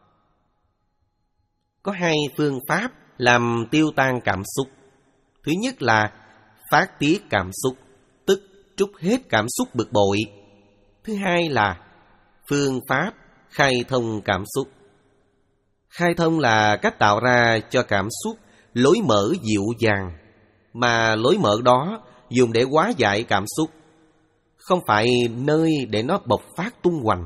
Có hai phương pháp làm tiêu tan cảm xúc. Thứ nhất là phát tiết cảm xúc, tức trút hết cảm xúc bực bội. Thứ hai là phương pháp khai thông cảm xúc. Khai thông là cách tạo ra cho cảm xúc lối mở dịu dàng, mà lối mở đó dùng để hóa giải cảm xúc, không phải nơi để nó bộc phát tung hoành.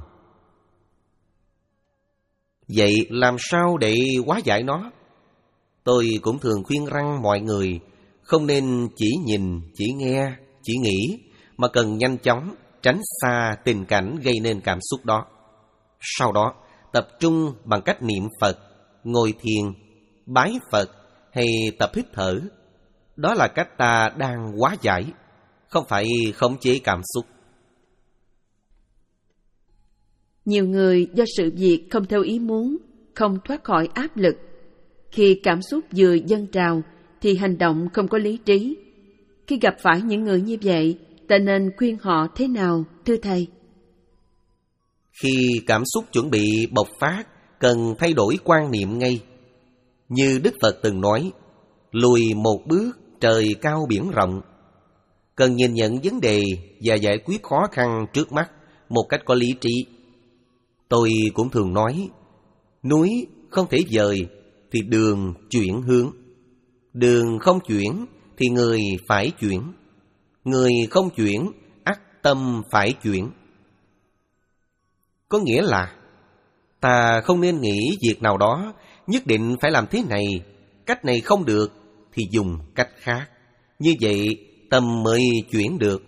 Vậy làm sao để hóa giải nó? Tôi cũng thường khuyên rằng mọi người không nên chỉ nhìn, chỉ nghe, chỉ nghĩ, mà cần nhanh chóng tránh xa tình cảnh gây nên cảm xúc đó. Sau đó tập trung bằng cách niệm Phật, ngồi thiền, bái Phật hay tập hít thở. Đó là cách ta đang hóa giải, không phải khống chế cảm xúc. Nhiều người do sự việc không theo ý muốn, không thoát khỏi áp lực. Khi cảm xúc vừa dâng trào thì hành động không có lý trí. Khi gặp phải những người như vậy, ta nên khuyên họ thế nào, thưa Thầy? Khi cảm xúc chuẩn bị bộc phát, cần thay đổi quan niệm ngay. Như Đức Phật từng nói, lùi một bước trời cao biển rộng. Cần nhìn nhận vấn đề và giải quyết khó khăn trước mắt một cách có lý trí. Tôi cũng thường nói, núi không thể dời thì đường chuyển hướng. Đường không chuyển thì người phải chuyển. Người không chuyển, ắt tâm phải chuyển. Có nghĩa là ta không nên nghĩ việc nào đó nhất định phải làm thế này, cách này không được thì dùng cách khác. Như vậy tâm mới chuyển được.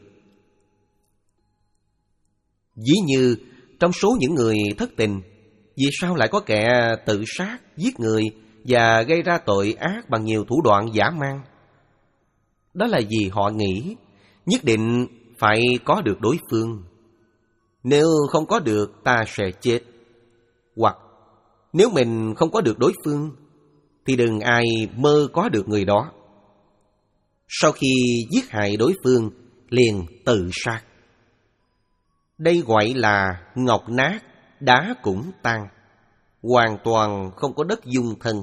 Ví như trong số những người thất tình, vì sao lại có kẻ tự sát, giết người và gây ra tội ác bằng nhiều thủ đoạn dã man? Đó là vì họ nghĩ nhất định phải có được đối phương. Nếu không có được ta sẽ chết. Hoặc nếu mình không có được đối phương thì đừng ai mơ có được người đó. Sau khi giết hại đối phương liền tự sát. Đây gọi là ngọc nát, đá cũng tan, hoàn toàn không có đất dung thân.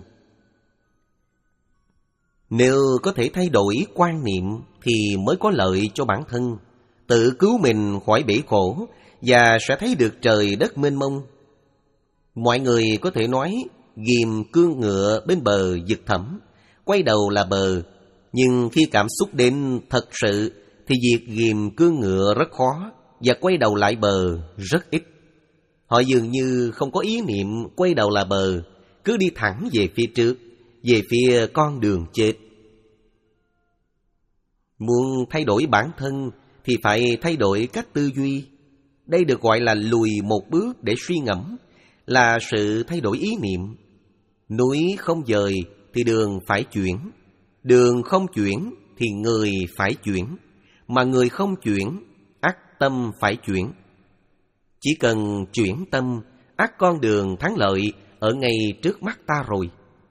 Nếu có thể thay đổi quan niệm thì mới có lợi cho bản thân, tự cứu mình khỏi bể khổ và sẽ thấy được trời đất mênh mông. Mọi người có thể nói ghìm cương ngựa bên bờ vực thẳm, quay đầu là bờ. Nhưng khi cảm xúc đến thật sự thì việc ghìm cương ngựa rất khó và quay đầu lại bờ rất ít. Họ dường như không có ý niệm quay đầu là bờ, cứ đi thẳng về phía trước, về phía con đường chết. Muốn thay đổi bản thân thì phải thay đổi cách tư duy. Đây được gọi là lùi một bước để suy ngẫm, là sự thay đổi ý niệm. Núi không dời thì đường phải chuyển. Đường không chuyển thì người phải chuyển. Mà người không chuyển, ắt tâm phải chuyển. Chỉ cần chuyển tâm, ắt con đường thắng lợi ở ngay trước mắt ta rồi.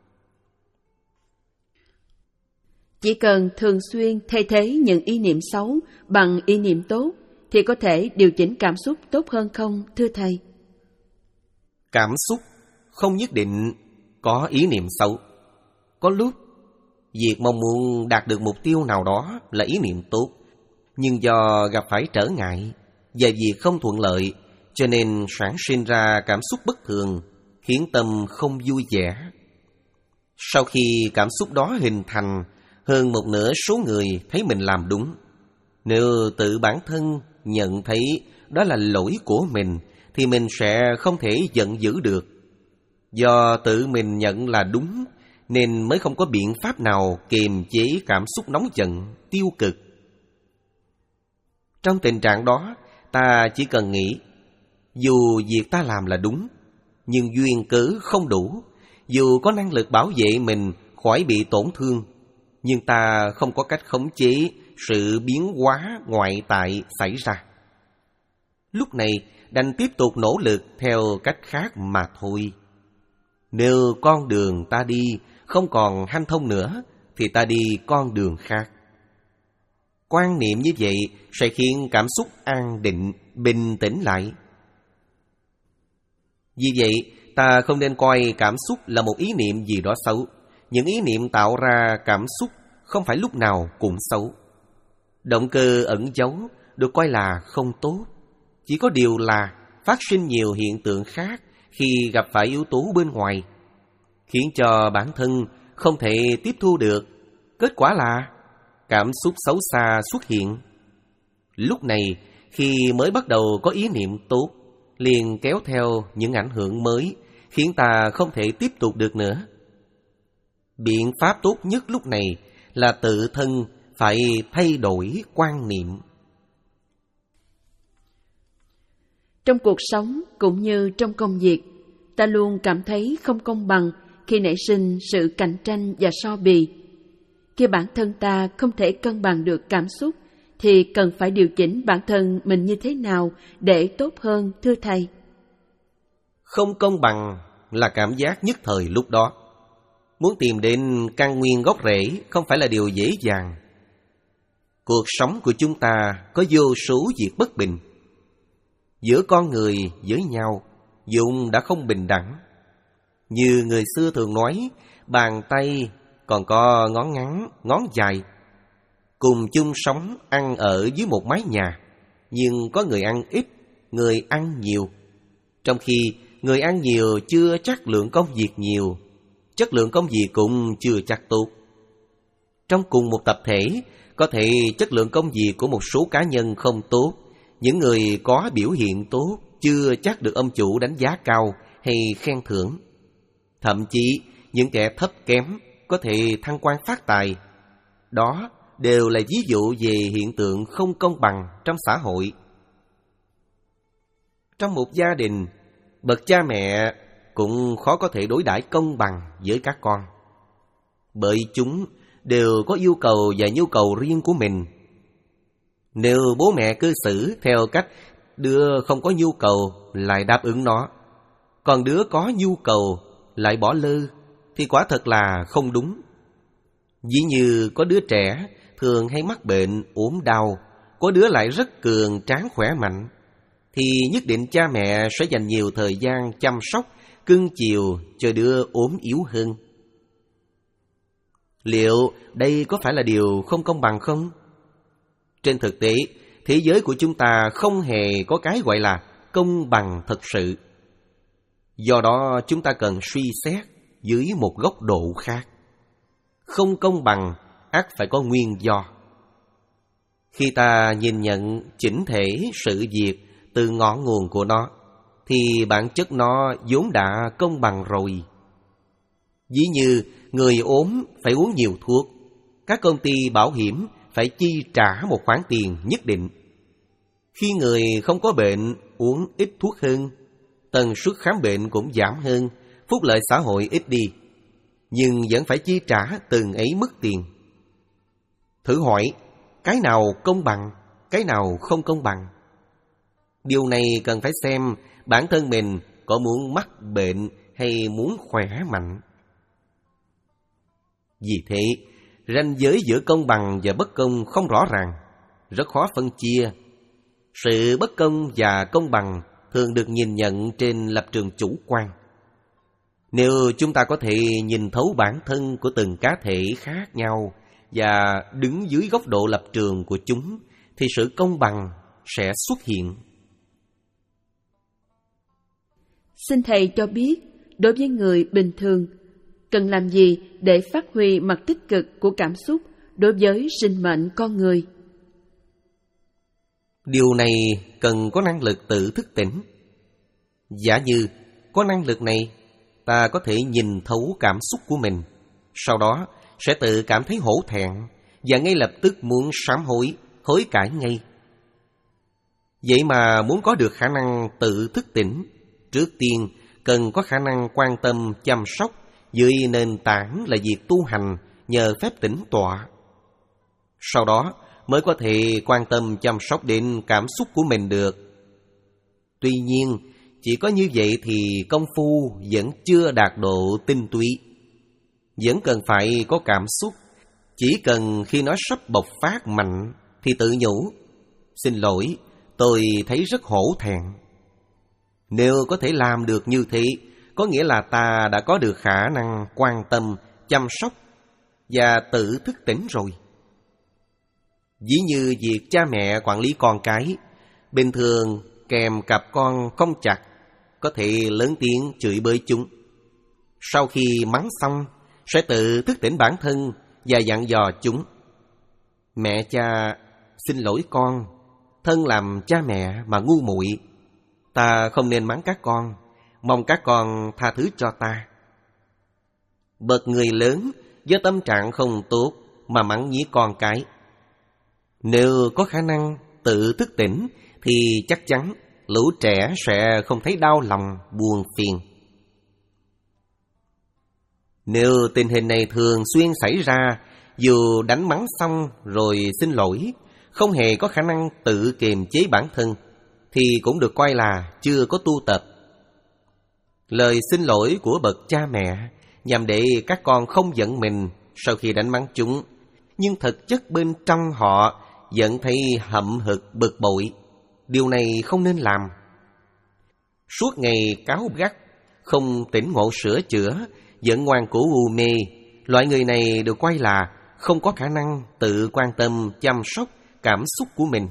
Chỉ cần thường xuyên thay thế những ý niệm xấu bằng ý niệm tốt thì có thể điều chỉnh cảm xúc tốt hơn không, thưa Thầy? Cảm xúc không nhất định có ý niệm xấu. Có lúc việc mong muốn đạt được mục tiêu nào đó là ý niệm tốt, nhưng do gặp phải trở ngại và việc không thuận lợi cho nên sản sinh ra cảm xúc bất thường, khiến tâm không vui vẻ. Sau khi cảm xúc đó hình thành, hơn một nửa số người thấy mình làm đúng. Nếu tự bản thân nhận thấy đó là lỗi của mình thì mình sẽ không thể giận dữ được. Do tự mình nhận là đúng nên mới không có biện pháp nào kiềm chế cảm xúc nóng giận, tiêu cực. Trong tình trạng đó, ta chỉ cần nghĩ, dù việc ta làm là đúng, nhưng duyên cớ không đủ. Dù có năng lực bảo vệ mình khỏi bị tổn thương, nhưng ta không có cách khống chế sự biến hóa ngoại tại xảy ra. Lúc này đành tiếp tục nỗ lực theo cách khác mà thôi. Nếu con đường ta đi không còn hanh thông nữa, thì ta đi con đường khác. Quan niệm như vậy sẽ khiến cảm xúc an định, bình tĩnh lại. Vì vậy, ta không nên coi cảm xúc là một ý niệm gì đó xấu. Những ý niệm tạo ra cảm xúc không phải lúc nào cũng xấu. Động cơ ẩn giấu được coi là không tốt. Chỉ có điều là phát sinh nhiều hiện tượng khác khi gặp phải yếu tố bên ngoài, khiến cho bản thân không thể tiếp thu được. Kết quả là cảm xúc xấu xa xuất hiện. Lúc này, khi mới bắt đầu có ý niệm tốt, liền kéo theo những ảnh hưởng mới, khiến ta không thể tiếp tục được nữa. Biện pháp tốt nhất lúc này là tự thân phải thay đổi quan niệm. Trong cuộc sống cũng như trong công việc, ta luôn cảm thấy không công bằng khi nảy sinh sự cạnh tranh và so bì. Khi bản thân ta không thể cân bằng được cảm xúc, thì cần phải điều chỉnh bản thân mình như thế nào để tốt hơn, thưa Thầy? Không công bằng là cảm giác nhất thời lúc đó. Muốn tìm đến căn nguyên gốc rễ không phải là điều dễ dàng. Cuộc sống của chúng ta có vô số việc bất bình. Giữa con người với nhau vốn đã không bình đẳng. Như người xưa thường nói, bàn tay còn có ngón ngắn, ngón dài. Cùng chung sống ăn ở dưới một mái nhà, nhưng có người ăn ít, người ăn nhiều. Trong khi người ăn nhiều chưa chắc lượng công việc nhiều, chất lượng công việc cũng chưa chắc tốt. Trong cùng một tập thể, có thể chất lượng công việc của một số cá nhân không tốt. Những người có biểu hiện tốt chưa chắc được ông chủ đánh giá cao hay khen thưởng. Thậm chí những kẻ thấp kém có thể thăng quan phát tài. Đó đều là ví dụ về hiện tượng không công bằng trong xã hội. Trong một gia đình, bậc cha mẹ cũng khó có thể đối đãi công bằng với các con, bởi chúng đều có yêu cầu và nhu cầu riêng của mình. Nếu bố mẹ cư xử theo cách đứa không có nhu cầu lại đáp ứng nó, còn đứa có nhu cầu lại bỏ lơ, thì quả thật là không đúng. Ví như có đứa trẻ thường hay mắc bệnh, ốm đau, có đứa lại rất cường tráng khỏe mạnh, thì nhất định cha mẹ sẽ dành nhiều thời gian chăm sóc, cưng chiều cho đứa ốm yếu hơn. Liệu đây có phải là điều không công bằng không? Trên thực tế, thế giới của chúng ta không hề có cái gọi là công bằng thật sự. Do đó chúng ta cần suy xét dưới một góc độ khác. Không công bằng ắt phải có nguyên do. Khi ta nhìn nhận chỉnh thể sự việc từ ngọn nguồn của nó, thì bản chất nó vốn đã công bằng rồi. Ví như người ốm phải uống nhiều thuốc, các công ty bảo hiểm phải chi trả một khoản tiền nhất định. Khi người không có bệnh uống ít thuốc hơn, tần suất khám bệnh cũng giảm hơn, phúc lợi xã hội ít đi, nhưng vẫn phải chi trả từng ấy mức tiền. Thử hỏi, cái nào công bằng, cái nào không công bằng? Điều này cần phải xem bản thân mình có muốn mắc bệnh hay muốn khỏe mạnh. Vì thế, ranh giới giữa công bằng và bất công không rõ ràng, rất khó phân chia. Sự bất công và công bằng thường được nhìn nhận trên lập trường chủ quan. Nếu chúng ta có thể nhìn thấu bản thân của từng cá thể khác nhau và đứng dưới góc độ lập trường của chúng, thì sự công bằng sẽ xuất hiện. Xin Thầy cho biết, đối với người bình thường, cần làm gì để phát huy mặt tích cực của cảm xúc đối với sinh mệnh con người? Điều này cần có năng lực tự thức tỉnh. Giả như có năng lực này, ta có thể nhìn thấu cảm xúc của mình, sau đó sẽ tự cảm thấy hổ thẹn và ngay lập tức muốn sám hối, hối cải ngay. Vậy mà muốn có được khả năng tự thức tỉnh, trước tiên cần có khả năng quan tâm chăm sóc dưới nền tảng là việc tu hành nhờ phép tĩnh tọa. Sau đó mới có thể quan tâm chăm sóc đến cảm xúc của mình được. Tuy nhiên, chỉ có như vậy thì công phu vẫn chưa đạt độ tinh túy. Vẫn cần phải có cảm xúc. Chỉ cần khi nó sắp bộc phát mạnh thì tự nhủ: xin lỗi, tôi thấy rất hổ thẹn. Nếu có thể làm được như thế, có nghĩa là ta đã có được khả năng quan tâm, chăm sóc và tự thức tỉnh rồi. Ví như việc cha mẹ quản lý con cái, bình thường kèm cặp con không chặt, có thể lớn tiếng chửi bới chúng. Sau khi mắng xong, sẽ tự thức tỉnh bản thân và dặn dò chúng: mẹ cha, xin lỗi con, thân làm cha mẹ mà ngu muội, ta không nên mắng các con, mong các con tha thứ cho ta. Bậc người lớn do tâm trạng không tốt mà mắng nhiếc con cái, nếu có khả năng tự thức tỉnh thì chắc chắn lũ trẻ sẽ không thấy đau lòng, buồn phiền. Nếu tình hình này thường xuyên xảy ra, dù đánh mắng xong rồi xin lỗi, không hề có khả năng tự kiềm chế bản thân, thì cũng được coi là chưa có tu tập. Lời xin lỗi của bậc cha mẹ nhằm để các con không giận mình sau khi đánh mắng chúng, nhưng thực chất bên trong họ vẫn thấy hậm hực bực bội. Điều này không nên làm. Suốt ngày cáu gắt, không tỉnh ngộ sửa chữa, vẫn ngoan cố u mê, loại người này được coi là không có khả năng tự quan tâm chăm sóc cảm xúc của mình.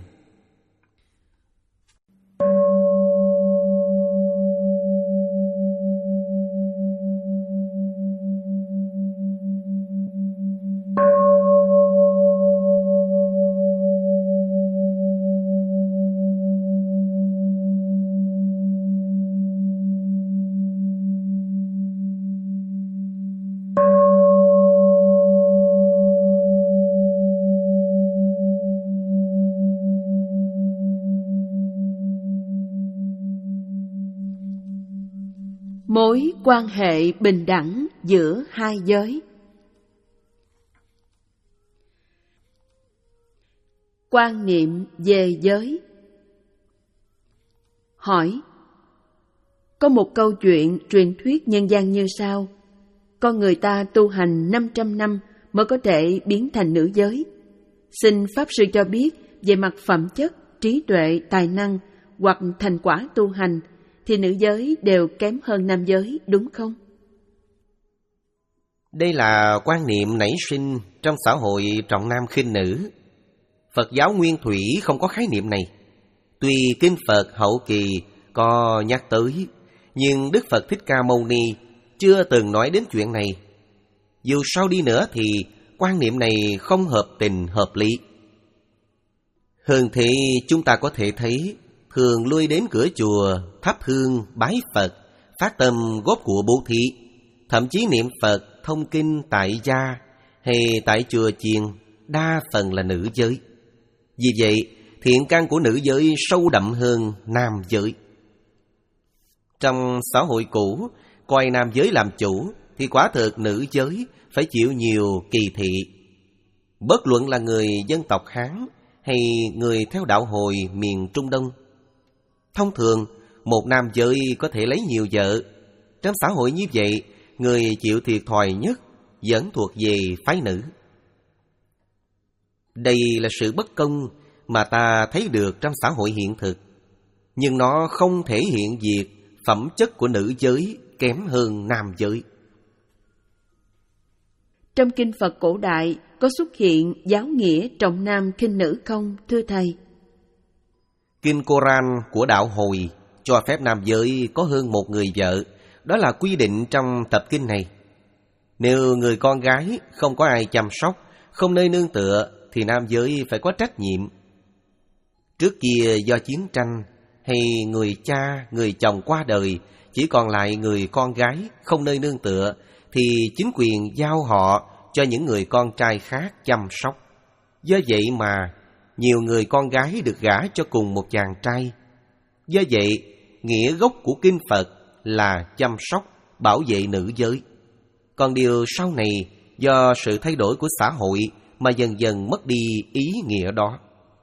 Mối quan hệ bình đẳng giữa hai giới. Quan niệm về giới. Hỏi: có một câu chuyện truyền thuyết nhân gian như sau: con người ta tu hành năm trăm năm mới có thể biến thành nữ giới. Xin Pháp Sư cho biết về mặt phẩm chất, trí tuệ, tài năng hoặc thành quả tu hành thì nữ giới đều kém hơn nam giới, đúng không? Đây là quan niệm nảy sinh trong xã hội trọng nam khinh nữ. Phật giáo Nguyên Thủy không có khái niệm này. Tuy Kinh Phật hậu kỳ có nhắc tới, nhưng Đức Phật Thích Ca Mâu Ni chưa từng nói đến chuyện này. Dù sao đi nữa thì quan niệm này không hợp tình hợp lý. Hơn thế, chúng ta có thể thấy thường lui đến cửa chùa thắp hương bái Phật, phát tâm góp của bố thí, thậm chí niệm Phật thông kinh tại gia hay tại chùa chiền đa phần là nữ giới. Vì vậy, thiện căn của nữ giới sâu đậm hơn nam giới. Trong xã hội cũ, coi nam giới làm chủ thì quả thực nữ giới phải chịu nhiều kỳ thị. Bất luận là người dân tộc Hán hay người theo đạo Hồi miền Trung Đông. Thông thường, một nam giới có thể lấy nhiều vợ. Trong xã hội như vậy, người chịu thiệt thòi nhất vẫn thuộc về phái nữ. Đây là sự bất công mà ta thấy được trong xã hội hiện thực. Nhưng nó không thể hiện việc phẩm chất của nữ giới kém hơn nam giới. Trong kinh Phật cổ đại có xuất hiện giáo nghĩa trọng nam khinh nữ không, thưa Thầy? Kinh Koran của đạo Hồi cho phép nam giới có hơn một người vợ. Đó là quy định trong tập kinh này. Nếu người con gái không có ai chăm sóc, không nơi nương tựa, thì nam giới phải có trách nhiệm. Trước kia do chiến tranh hay người cha, người chồng qua đời, chỉ còn lại người con gái không nơi nương tựa, thì chính quyền giao họ cho những người con trai khác chăm sóc. Do vậy mà nhiều người con gái được gả cho cùng một chàng trai. Do vậy, nghĩa gốc của kinh Phật là chăm sóc, bảo vệ nữ giới. Còn điều sau này do sự thay đổi của xã hội mà dần dần mất đi ý nghĩa đó.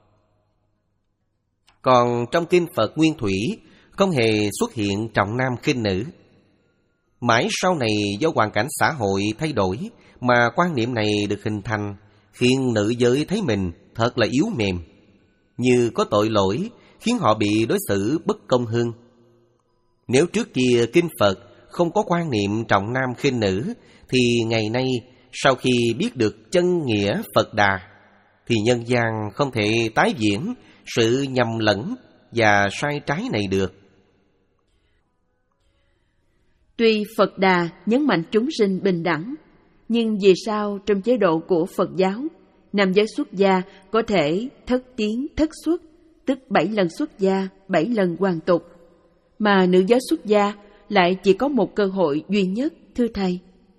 Còn trong kinh Phật Nguyên Thủy không hề xuất hiện trọng nam khinh nữ. Mãi sau này do hoàn cảnh xã hội thay đổi mà quan niệm này được hình thành, khiến nữ giới thấy mình thật là yếu mềm, như có tội lỗi, khiến họ bị đối xử bất công hơn. Nếu trước kia kinh Phật không có quan niệm trọng nam khinh nữ, thì ngày nay sau khi biết được chân nghĩa Phật Đà, thì nhân gian không thể tái diễn sự nhầm lẫn và sai trái này được. Tuy Phật Đà nhấn mạnh chúng sinh bình đẳng, nhưng vì sao trong chế độ của Phật giáo, nam giới xuất gia có thể thất tiến thất xuất, tức bảy lần xuất gia, bảy lần hoàn tục, mà nữ giới xuất gia lại chỉ có một cơ hội duy nhất, thưa Thầy?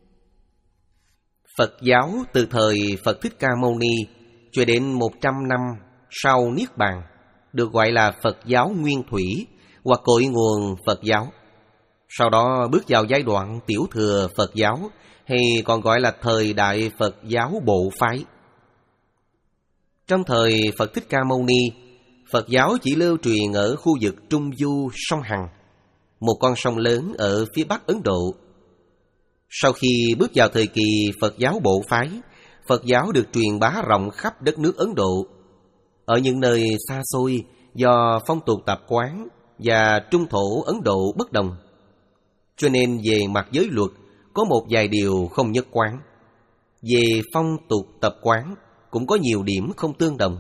Phật giáo từ thời Phật Thích Ca Mâu Ni cho đến một trăm năm sau Niết Bàn được gọi là Phật giáo Nguyên Thủy hoặc cội nguồn Phật giáo. Sau đó bước vào giai đoạn tiểu thừa Phật giáo, hay còn gọi là thời đại Phật giáo bộ phái. Trong thời Phật Thích Ca Mâu Ni, Phật giáo chỉ lưu truyền ở khu vực Trung Du sông Hằng, một con sông lớn ở phía bắc Ấn Độ. Sau khi bước vào thời kỳ Phật giáo bộ phái, Phật giáo được truyền bá rộng khắp đất nước Ấn Độ. Ở những nơi xa xôi do phong tục tập quán và trung thổ Ấn Độ bất đồng, cho nên về mặt giới luật có một vài điều không nhất quán. Về phong tục tập quán cũng có nhiều điểm không tương đồng.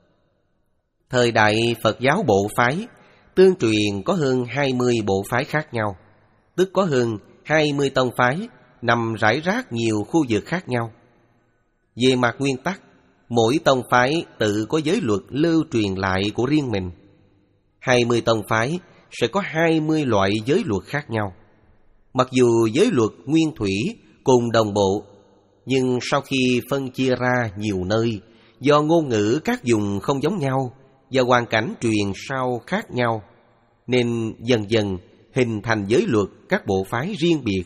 Thời đại Phật giáo bộ phái, tương truyền có hơn hai mươi bộ phái khác nhau, tức có hơn hai mươi tông phái nằm rải rác nhiều khu vực khác nhau. Về mặt nguyên tắc, mỗi tông phái tự có giới luật lưu truyền lại của riêng mình. hai mươi tông phái sẽ có hai mươi loại giới luật khác nhau. Mặc dù giới luật nguyên thủy cùng đồng bộ, nhưng sau khi phân chia ra nhiều nơi, do ngôn ngữ các vùng không giống nhau và hoàn cảnh truyền sao khác nhau, nên dần dần hình thành giới luật các bộ phái riêng biệt.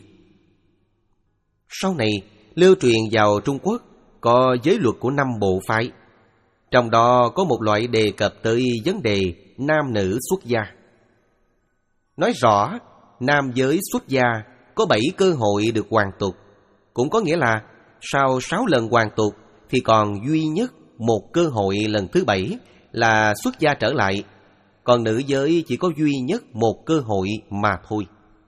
Sau này, lưu truyền vào Trung Quốc có giới luật của năm bộ phái. Trong đó có một loại đề cập tới vấn đề nam nữ xuất gia. Nói rõ, nam giới xuất gia có bảy cơ hội được hoàn tục, cũng có nghĩa là sau sáu lần hoàn tục thì còn duy nhất một cơ hội lần thứ bảy là xuất gia trở lại, còn nữ giới chỉ có duy nhất một cơ hội mà thôi.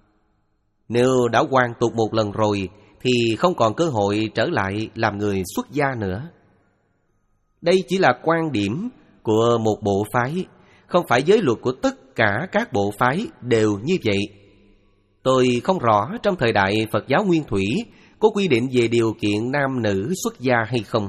Nếu đã hoàn tục một lần rồi thì không còn cơ hội trở lại làm người xuất gia nữa. Đây chỉ là quan điểm của một bộ phái, không phải giới luật của tất cả các bộ phái đều như vậy. Tôi không rõ trong thời đại Phật giáo Nguyên Thủy có quy định về điều kiện nam nữ xuất gia hay không.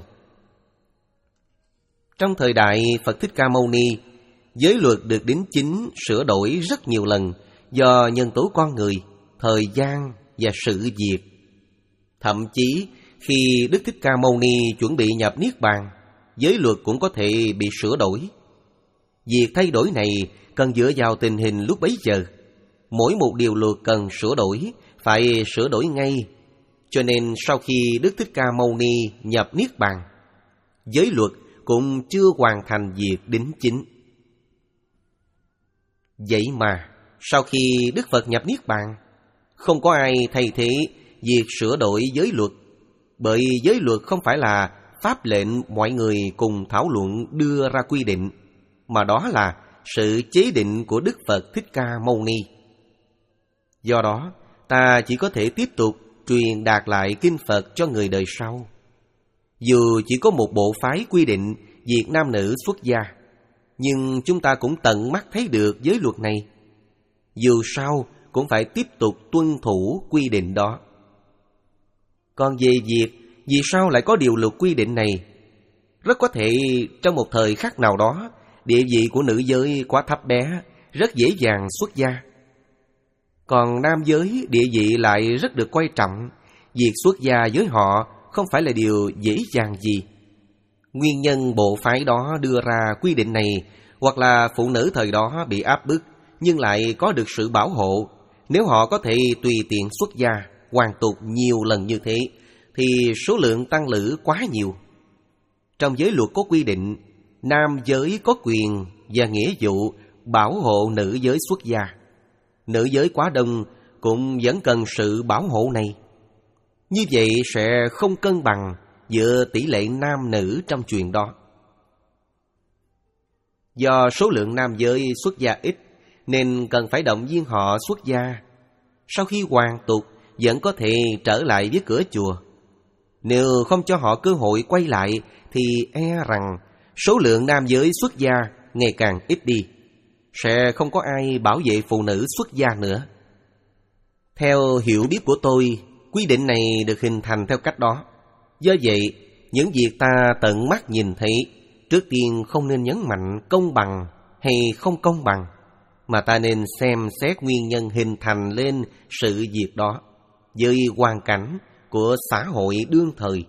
Trong thời đại Phật Thích Ca Mâu Ni, giới luật được đính chính sửa đổi rất nhiều lần do nhân tố con người, thời gian và sự việc. Thậm chí khi Đức Thích Ca Mâu Ni chuẩn bị nhập Niết Bàn, giới luật cũng có thể bị sửa đổi. Việc thay đổi này cần dựa vào tình hình lúc bấy giờ. Mỗi một điều luật cần sửa đổi phải sửa đổi ngay. Cho nên sau khi Đức Thích Ca Mâu Ni nhập Niết Bàn, giới luật cũng chưa hoàn thành việc đính chính. Vậy mà sau khi Đức Phật nhập Niết Bàn, không có ai thay thế việc sửa đổi giới luật, bởi giới luật không phải là pháp lệnh mọi người cùng thảo luận đưa ra quy định, mà đó là sự chế định của Đức Phật Thích Ca Mâu Ni. Do đó, ta chỉ có thể tiếp tục truyền đạt lại kinh Phật cho người đời sau. Dù chỉ có một bộ phái quy định việc nam nữ xuất gia, nhưng chúng ta cũng tận mắt thấy được giới luật này. Dù sao cũng phải tiếp tục tuân thủ quy định đó. Còn về việc vì sao lại có điều luật quy định này, rất có thể trong một thời khắc nào đó, địa vị của nữ giới quá thấp bé, rất dễ dàng xuất gia. Còn nam giới địa vị lại rất được coi trọng, việc xuất gia với họ không phải là điều dễ dàng gì. Nguyên nhân bộ phái đó đưa ra quy định này, hoặc là phụ nữ thời đó bị áp bức nhưng lại có được sự bảo hộ. Nếu họ có thể tùy tiện xuất gia, hoàn tục nhiều lần như thế, thì số lượng tăng lữ quá nhiều. Trong giới luật có quy định, nam giới có quyền và nghĩa vụ bảo hộ nữ giới xuất gia. Nữ giới quá đông cũng vẫn cần sự bảo hộ này. Như vậy sẽ không cân bằng giữa tỷ lệ nam nữ trong chuyện đó. Do số lượng nam giới xuất gia ít, nên cần phải động viên họ xuất gia. Sau khi hoàn tục, vẫn có thể trở lại với cửa chùa. Nếu không cho họ cơ hội quay lại, thì e rằng số lượng nam giới xuất gia ngày càng ít đi. Sẽ không có ai bảo vệ phụ nữ xuất gia nữa. Theo hiểu biết của tôi, quy định này được hình thành theo cách đó. Do vậy, những việc ta tận mắt nhìn thấy, trước tiên không nên nhấn mạnh công bằng hay không công bằng, mà ta nên xem xét nguyên nhân hình thành lên sự việc đó với hoàn cảnh của xã hội đương thời.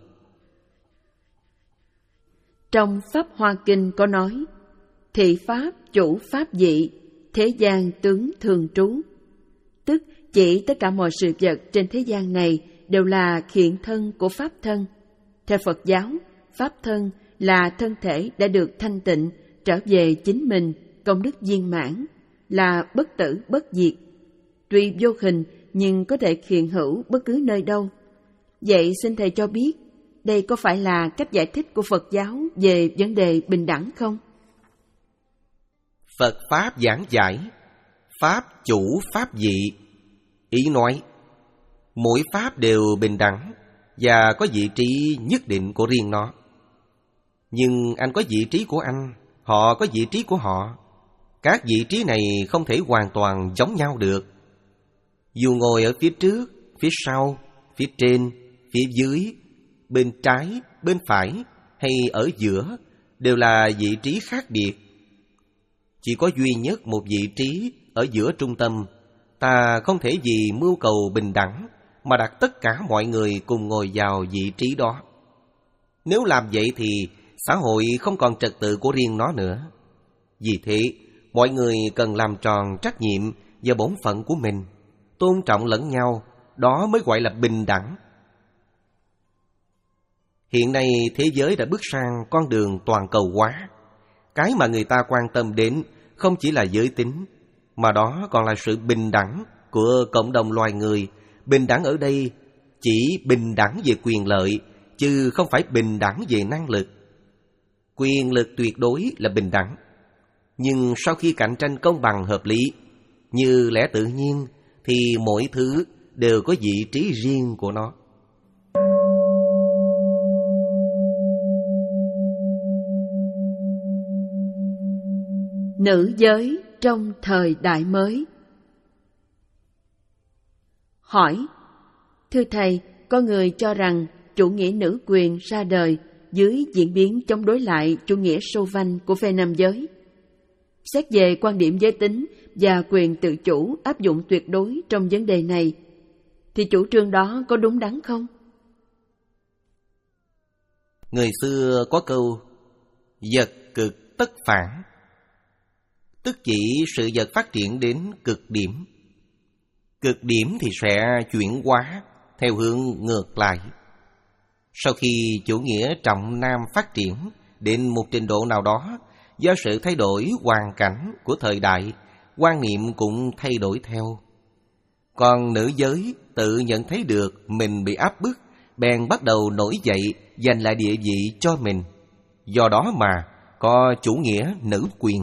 Trong Pháp Hoa Kinh có nói: thị pháp chủ pháp dị, thế gian tướng thường trú. Tức chỉ tất cả mọi sự vật trên thế gian này đều là hiện thân của pháp thân. Theo Phật giáo, pháp thân là thân thể đã được thanh tịnh, trở về chính mình, công đức viên mãn, là bất tử bất diệt. Tuy vô hình nhưng có thể hiện hữu bất cứ nơi đâu. Vậy xin Thầy cho biết, đây có phải là cách giải thích của Phật giáo về vấn đề bình đẳng không? Phật Pháp giảng giải, Pháp chủ Pháp dị. Ý nói, mỗi Pháp đều bình đẳng và có vị trí nhất định của riêng nó. Nhưng anh có vị trí của anh, họ có vị trí của họ. Các vị trí này không thể hoàn toàn giống nhau được. Dù ngồi ở phía trước, phía sau, phía trên, phía dưới, bên trái, bên phải hay ở giữa đều là vị trí khác biệt. Chỉ có duy nhất một vị trí ở giữa trung tâm. Ta không thể vì mưu cầu bình đẳng mà đặt tất cả mọi người cùng ngồi vào vị trí đó. Nếu làm vậy thì xã hội không còn trật tự của riêng nó nữa. Vì thế, mọi người cần làm tròn trách nhiệm và bổn phận của mình, tôn trọng lẫn nhau, đó mới gọi là bình đẳng. Hiện nay thế giới đã bước sang con đường toàn cầu hóa. Cái mà người ta quan tâm đến không chỉ là giới tính, mà đó còn là sự bình đẳng của cộng đồng loài người. Bình đẳng ở đây chỉ bình đẳng về quyền lợi, chứ không phải bình đẳng về năng lực. Quyền lực tuyệt đối là bình đẳng, nhưng sau khi cạnh tranh công bằng hợp lý, như lẽ tự nhiên, thì mỗi thứ đều có vị trí riêng của nó. Nữ giới trong thời đại mới. Hỏi: thưa Thầy, có người cho rằng chủ nghĩa nữ quyền ra đời dưới diễn biến chống đối lại chủ nghĩa sô vanh của phe nam giới. Xét về quan điểm giới tính và quyền tự chủ áp dụng tuyệt đối trong vấn đề này, thì chủ trương đó có đúng đắn không? Người xưa có câu vật cực tất phản, tức chỉ sự vật phát triển đến cực điểm. Cực điểm thì sẽ chuyển hóa theo hướng ngược lại. Sau khi chủ nghĩa trọng nam phát triển đến một trình độ nào đó, do sự thay đổi hoàn cảnh của thời đại, quan niệm cũng thay đổi theo. Còn nữ giới tự nhận thấy được mình bị áp bức, bèn bắt đầu nổi dậy giành lại địa vị cho mình. Do đó mà có chủ nghĩa nữ quyền.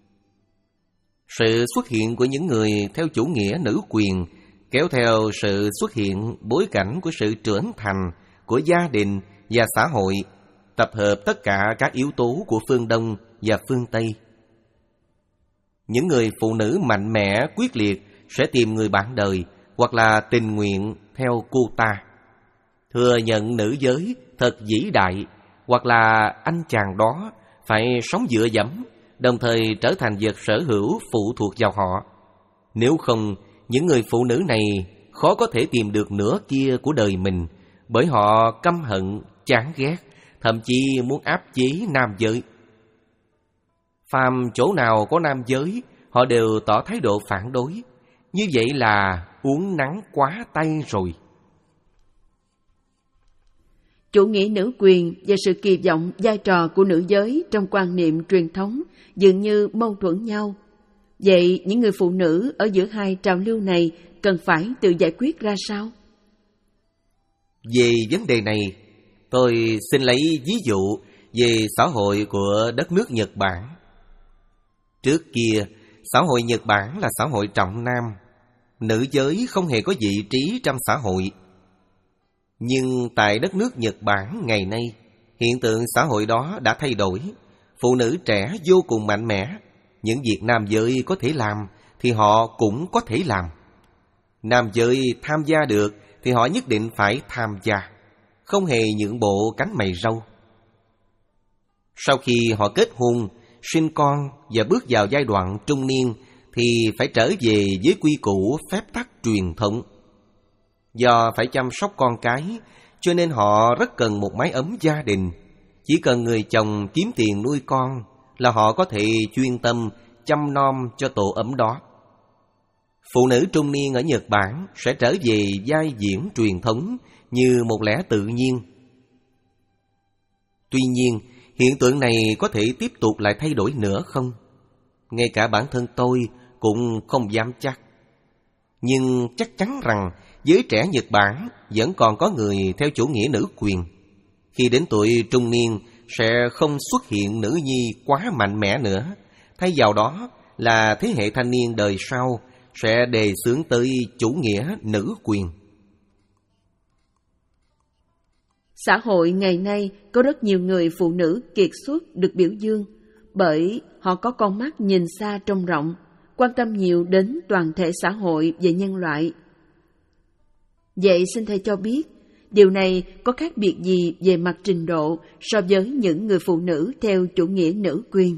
Sự xuất hiện của những người theo chủ nghĩa nữ quyền kéo theo sự xuất hiện bối cảnh của sự trưởng thành của gia đình và xã hội, tập hợp tất cả các yếu tố của phương Đông và phương Tây. Những người phụ nữ mạnh mẽ, quyết liệt sẽ tìm người bạn đời hoặc là tình nguyện theo cô ta. Thừa nhận nữ giới thật vĩ đại, hoặc là anh chàng đó phải sống dựa dẫm, đồng thời trở thành vật sở hữu phụ thuộc vào họ. Nếu không, những người phụ nữ này khó có thể tìm được nửa kia của đời mình, bởi họ căm hận, chán ghét, thậm chí muốn áp chế nam giới. Phàm chỗ nào có nam giới, họ đều tỏ thái độ phản đối. Như vậy là uống nắng quá tay rồi. Chủ nghĩa nữ quyền và sự kỳ vọng vai trò của nữ giới trong quan niệm truyền thống dường như mâu thuẫn nhau. Vậy những người phụ nữ ở giữa hai trào lưu này cần phải tự giải quyết ra sao? Về vấn đề này, tôi xin lấy ví dụ về xã hội của đất nước Nhật Bản. Trước kia, xã hội Nhật Bản là xã hội trọng nam. Nữ giới không hề có vị trí trong xã hội. Nhưng tại đất nước Nhật Bản ngày nay, hiện tượng xã hội đó đã thay đổi. Phụ nữ trẻ vô cùng mạnh mẽ. Những việc nam giới có thể làm thì họ cũng có thể làm. Nam giới tham gia được thì họ nhất định phải tham gia, không hề nhượng bộ cánh mày râu. Sau khi họ kết hôn, sinh con và bước vào giai đoạn trung niên thì phải trở về với quy củ phép tắc truyền thống. Do phải chăm sóc con cái, cho nên họ rất cần một mái ấm gia đình. Chỉ cần người chồng kiếm tiền nuôi con là họ có thể chuyên tâm chăm nom cho tổ ấm đó. Phụ nữ trung niên ở Nhật Bản sẽ trở về vai diễn truyền thống như một lẽ tự nhiên. Tuy nhiên, hiện tượng này có thể tiếp tục lại thay đổi nữa không? Ngay cả bản thân tôi cũng không dám chắc. Nhưng chắc chắn rằng giới trẻ Nhật Bản vẫn còn có người theo chủ nghĩa nữ quyền. Khi đến tuổi trung niên sẽ không xuất hiện nữ nhi quá mạnh mẽ nữa. Thay vào đó là thế hệ thanh niên đời sau sẽ đề xướng tới chủ nghĩa nữ quyền. Xã hội ngày nay có rất nhiều người phụ nữ kiệt xuất được biểu dương bởi họ có con mắt nhìn xa trông rộng, quan tâm nhiều đến toàn thể xã hội và nhân loại. Vậy xin thầy cho biết, điều này có khác biệt gì về mặt trình độ so với những người phụ nữ theo chủ nghĩa nữ quyền?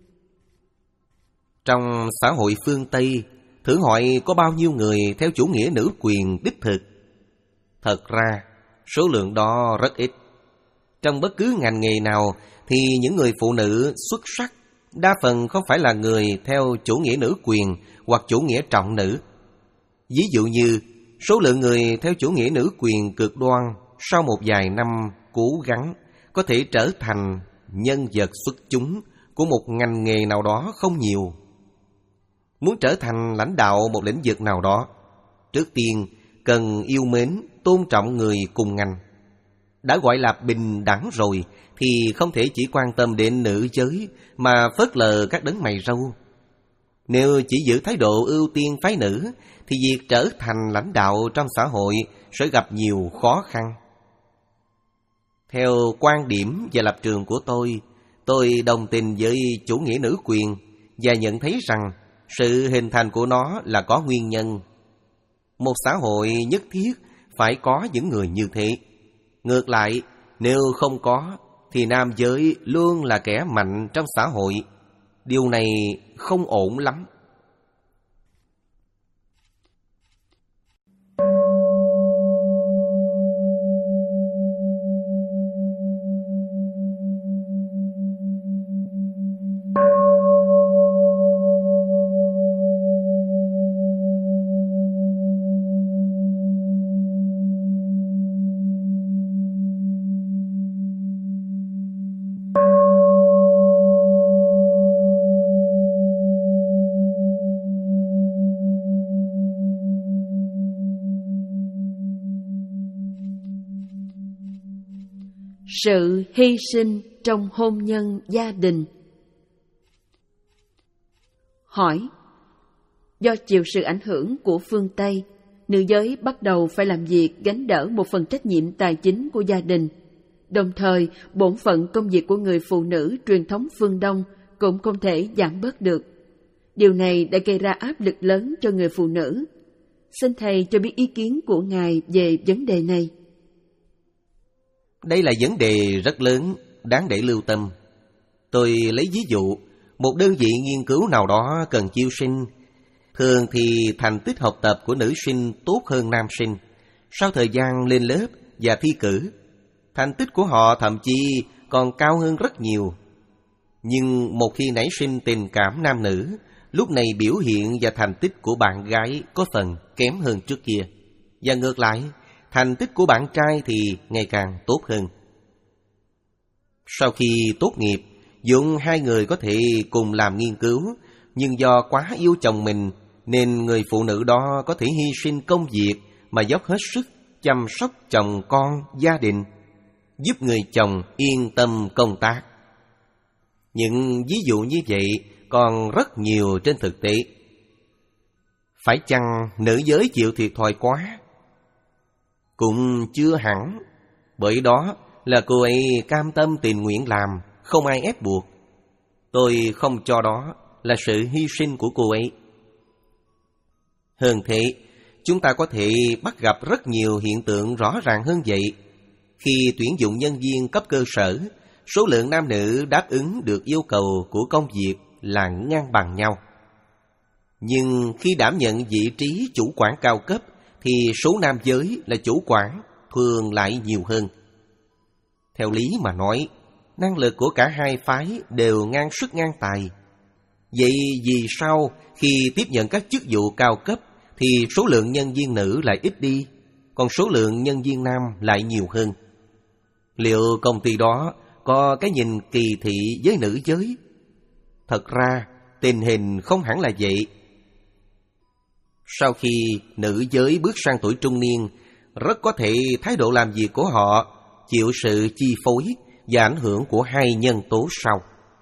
Trong xã hội phương Tây, thử hỏi có bao nhiêu người theo chủ nghĩa nữ quyền đích thực? Thật ra, số lượng đó rất ít. Trong bất cứ ngành nghề nào thì những người phụ nữ xuất sắc đa phần không phải là người theo chủ nghĩa nữ quyền hoặc chủ nghĩa trọng nữ. Ví dụ như, số lượng người theo chủ nghĩa nữ quyền cực đoan sau một vài năm cố gắng có thể trở thành nhân vật xuất chúng của một ngành nghề nào đó không nhiều. Muốn trở thành lãnh đạo một lĩnh vực nào đó, trước tiên cần yêu mến, tôn trọng người cùng ngành. Đã gọi là bình đẳng rồi thì không thể chỉ quan tâm đến nữ giới mà phớt lờ các đấng mày râu. Nếu chỉ giữ thái độ ưu tiên phái nữ thì việc trở thành lãnh đạo trong xã hội sẽ gặp nhiều khó khăn. Theo quan điểm và lập trường của tôi, tôi đồng tình với chủ nghĩa nữ quyền và nhận thấy rằng sự hình thành của nó là có nguyên nhân. Một xã hội nhất thiết phải có những người như thế. Ngược lại, nếu không có thì nam giới luôn là kẻ mạnh trong xã hội. Điều này không ổn lắm. Sự hy sinh trong hôn nhân gia đình. Hỏi: do chịu sự ảnh hưởng của phương Tây, nữ giới bắt đầu phải làm việc gánh đỡ một phần trách nhiệm tài chính của gia đình. Đồng thời, bổn phận công việc của người phụ nữ truyền thống phương Đông cũng không thể giảm bớt được. Điều này đã gây ra áp lực lớn cho người phụ nữ. Xin thầy cho biết ý kiến của ngài về vấn đề này. Đây là vấn đề rất lớn, đáng để lưu tâm. Tôi lấy ví dụ, một đơn vị nghiên cứu nào đó cần chiêu sinh. Thường thì thành tích học tập của nữ sinh tốt hơn nam sinh sau thời gian lên lớp và thi cử. Thành tích của họ thậm chí còn cao hơn rất nhiều. Nhưng một khi nảy sinh tình cảm nam nữ, lúc này biểu hiện và thành tích của bạn gái có phần kém hơn trước kia. Và ngược lại, thành tích của bạn trai thì ngày càng tốt hơn. Sau khi tốt nghiệp, vốn hai người có thể cùng làm nghiên cứu, nhưng do quá yêu chồng mình nên người phụ nữ đó có thể hy sinh công việc mà dốc hết sức chăm sóc chồng con, gia đình, giúp người chồng yên tâm công tác. Những ví dụ như vậy còn rất nhiều trên thực tế. Phải chăng nữ giới chịu thiệt thòi quá? Cũng chưa hẳn. Bởi đó là cô ấy cam tâm tình nguyện làm, không ai ép buộc. Tôi không cho đó là sự hy sinh của cô ấy. Hơn thế, chúng ta có thể bắt gặp rất nhiều hiện tượng rõ ràng hơn vậy. Khi tuyển dụng nhân viên cấp cơ sở, số lượng nam nữ đáp ứng được yêu cầu của công việc là ngang bằng nhau. Nhưng khi đảm nhận vị trí chủ quản cao cấp thì số nam giới là chủ quản thường lại nhiều hơn. Theo lý mà nói, năng lực của cả hai phái đều ngang sức ngang tài. Vậy vì sao khi tiếp nhận các chức vụ cao cấp thì số lượng nhân viên nữ lại ít đi, còn số lượng nhân viên nam lại nhiều hơn? Liệu công ty đó có cái nhìn kỳ thị với nữ giới? Thật ra, tình hình không hẳn là vậy. Sau khi nữ giới bước sang tuổi trung niên, rất có thể thái độ làm việc của họ chịu sự chi phối và ảnh hưởng của hai nhân tố sau.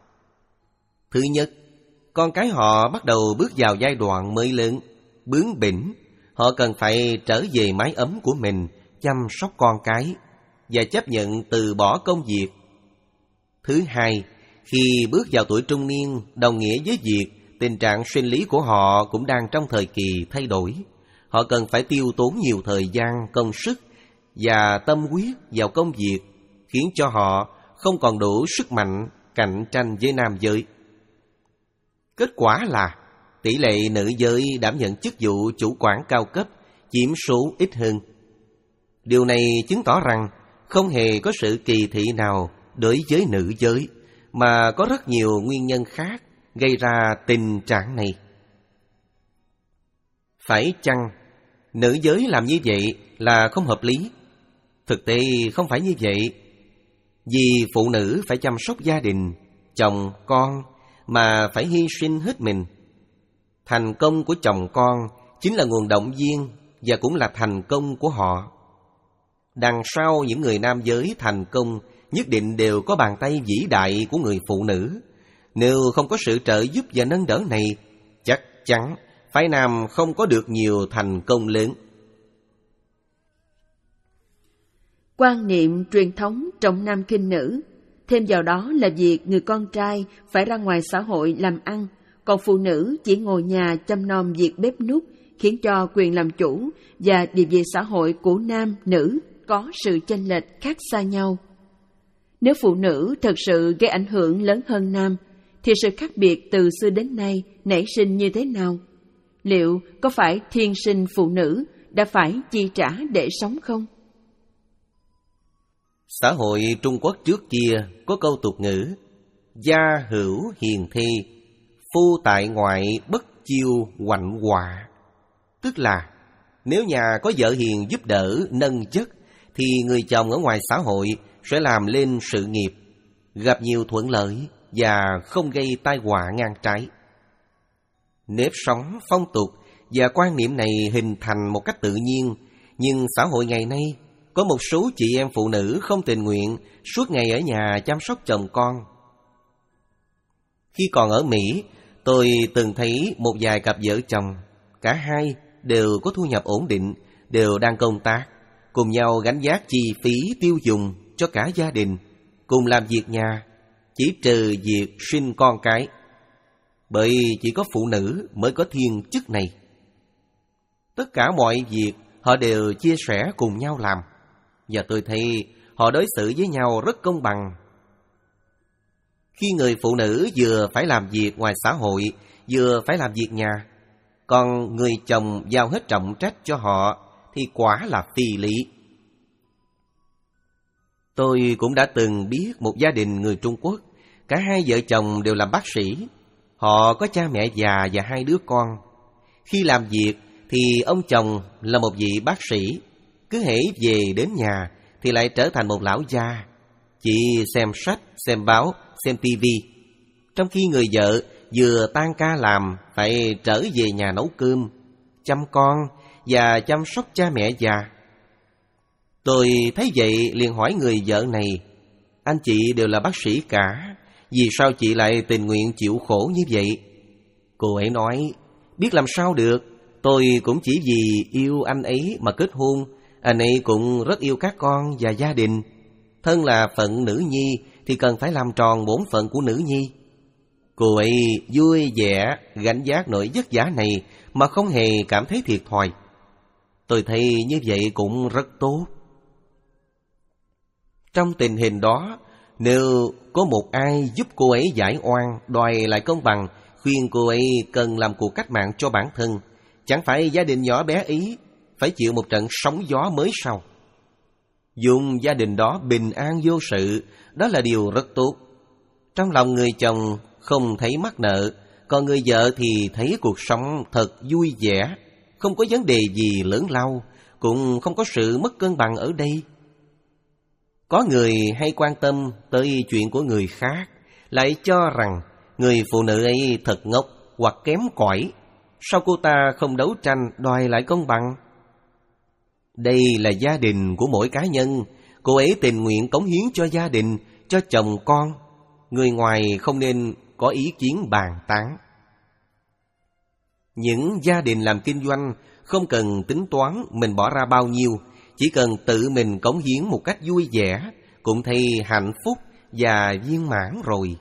Thứ nhất, con cái họ bắt đầu bước vào giai đoạn mới lớn, bướng bỉnh. Họ cần phải trở về mái ấm của mình, chăm sóc con cái và chấp nhận từ bỏ công việc. Thứ hai, khi bước vào tuổi trung niên, đồng nghĩa với việc tình trạng sinh lý của họ cũng đang trong thời kỳ thay đổi. Họ cần phải tiêu tốn nhiều thời gian, công sức và tâm huyết vào công việc, khiến cho họ không còn đủ sức mạnh cạnh tranh với nam giới. Kết quả là tỷ lệ nữ giới đảm nhận chức vụ chủ quản cao cấp chiếm số ít hơn. Điều này chứng tỏ rằng không hề có sự kỳ thị nào đối với nữ giới, mà có rất nhiều nguyên nhân khác gây ra tình trạng này. Phải chăng nữ giới làm như vậy là không hợp lý? Thực tế không phải như vậy. Vì phụ nữ phải chăm sóc gia đình, chồng, con mà phải hy sinh hết mình. Thành công của chồng con chính là nguồn động viên và cũng là thành công của họ. Đằng sau những người nam giới thành công nhất định đều có bàn tay vĩ đại của người phụ nữ. Nếu không có sự trợ giúp và nâng đỡ này, chắc chắn phái nam không có được nhiều thành công lớn. Quan niệm truyền thống trọng nam khinh nữ, thêm vào đó là việc người con trai phải ra ngoài xã hội làm ăn, còn phụ nữ chỉ ngồi nhà chăm nom việc bếp núc, khiến cho quyền làm chủ và địa vị xã hội của nam, nữ có sự chênh lệch khác xa nhau. Nếu phụ nữ thật sự gây ảnh hưởng lớn hơn nam, thì sự khác biệt từ xưa đến nay nảy sinh như thế nào? Liệu có phải thiên sinh phụ nữ đã phải chi trả để sống không? Xã hội Trung Quốc trước kia có câu tục ngữ: gia hữu hiền thê, phu tại ngoại bất chiêu hoạnh họa. Tức là nếu nhà có vợ hiền giúp đỡ, nâng chất, thì người chồng ở ngoài xã hội sẽ làm lên sự nghiệp, gặp nhiều thuận lợi và không gây tai họa ngang trái. Nếp sống, phong tục và quan niệm này hình thành một cách tự nhiên, nhưng xã hội ngày nay có một số chị em phụ nữ không tình nguyện suốt ngày ở nhà chăm sóc chồng con. Khi còn ở Mỹ, tôi từng thấy một vài cặp vợ chồng, cả hai đều có thu nhập ổn định, đều đang công tác, cùng nhau gánh vác chi phí tiêu dùng cho cả gia đình, cùng làm việc nhà, chỉ trừ việc sinh con cái. Bởi chỉ có phụ nữ mới có thiên chức này. Tất cả mọi việc họ đều chia sẻ cùng nhau làm, và tôi thấy họ đối xử với nhau rất công bằng. Khi người phụ nữ vừa phải làm việc ngoài xã hội, vừa phải làm việc nhà, còn người chồng giao hết trọng trách cho họ, thì quả là phi lý. Tôi cũng đã từng biết một gia đình người Trung Quốc. Cả hai vợ chồng đều làm bác sĩ. Họ có cha mẹ già và hai đứa con. Khi làm việc thì ông chồng là một vị bác sĩ. Cứ hễ về đến nhà thì lại trở thành một lão già, chỉ xem sách, xem báo, xem tivi. Trong khi người vợ vừa tan ca làm phải trở về nhà nấu cơm, chăm con và chăm sóc cha mẹ già. Tôi thấy vậy liền hỏi người vợ này: anh chị đều là bác sĩ cả, vì sao chị lại tình nguyện chịu khổ như vậy? Cô ấy nói: biết làm sao được, tôi cũng chỉ vì yêu anh ấy mà kết hôn. Anh ấy cũng rất yêu các con và gia đình. Thân là phận nữ nhi thì cần phải làm tròn bổn phận của nữ nhi. Cô ấy vui vẻ gánh vác nỗi vất vả này mà không hề cảm thấy thiệt thòi. Tôi thấy như vậy cũng rất tốt. Trong tình hình đó, nếu có một ai giúp cô ấy giải oan, đòi lại công bằng, khuyên cô ấy cần làm cuộc cách mạng cho bản thân, chẳng phải gia đình nhỏ bé ấy phải chịu một trận sóng gió mới sao? Dùng gia đình đó bình an vô sự, đó là điều rất tốt. Trong lòng người chồng không thấy mắc nợ, còn người vợ thì thấy cuộc sống thật vui vẻ, không có vấn đề gì lớn lao, cũng không có sự mất cân bằng ở đây. Có người hay quan tâm tới chuyện của người khác, lại cho rằng người phụ nữ ấy thật ngốc hoặc kém cỏi. Sao cô ta không đấu tranh đòi lại công bằng? Đây là gia đình của mỗi cá nhân. Cô ấy tình nguyện cống hiến cho gia đình, cho chồng con. Người ngoài không nên có ý kiến bàn tán. Những gia đình làm kinh doanh không cần tính toán mình bỏ ra bao nhiêu, chỉ cần tự mình cống hiến một cách vui vẻ, cũng thấy hạnh phúc và viên mãn rồi.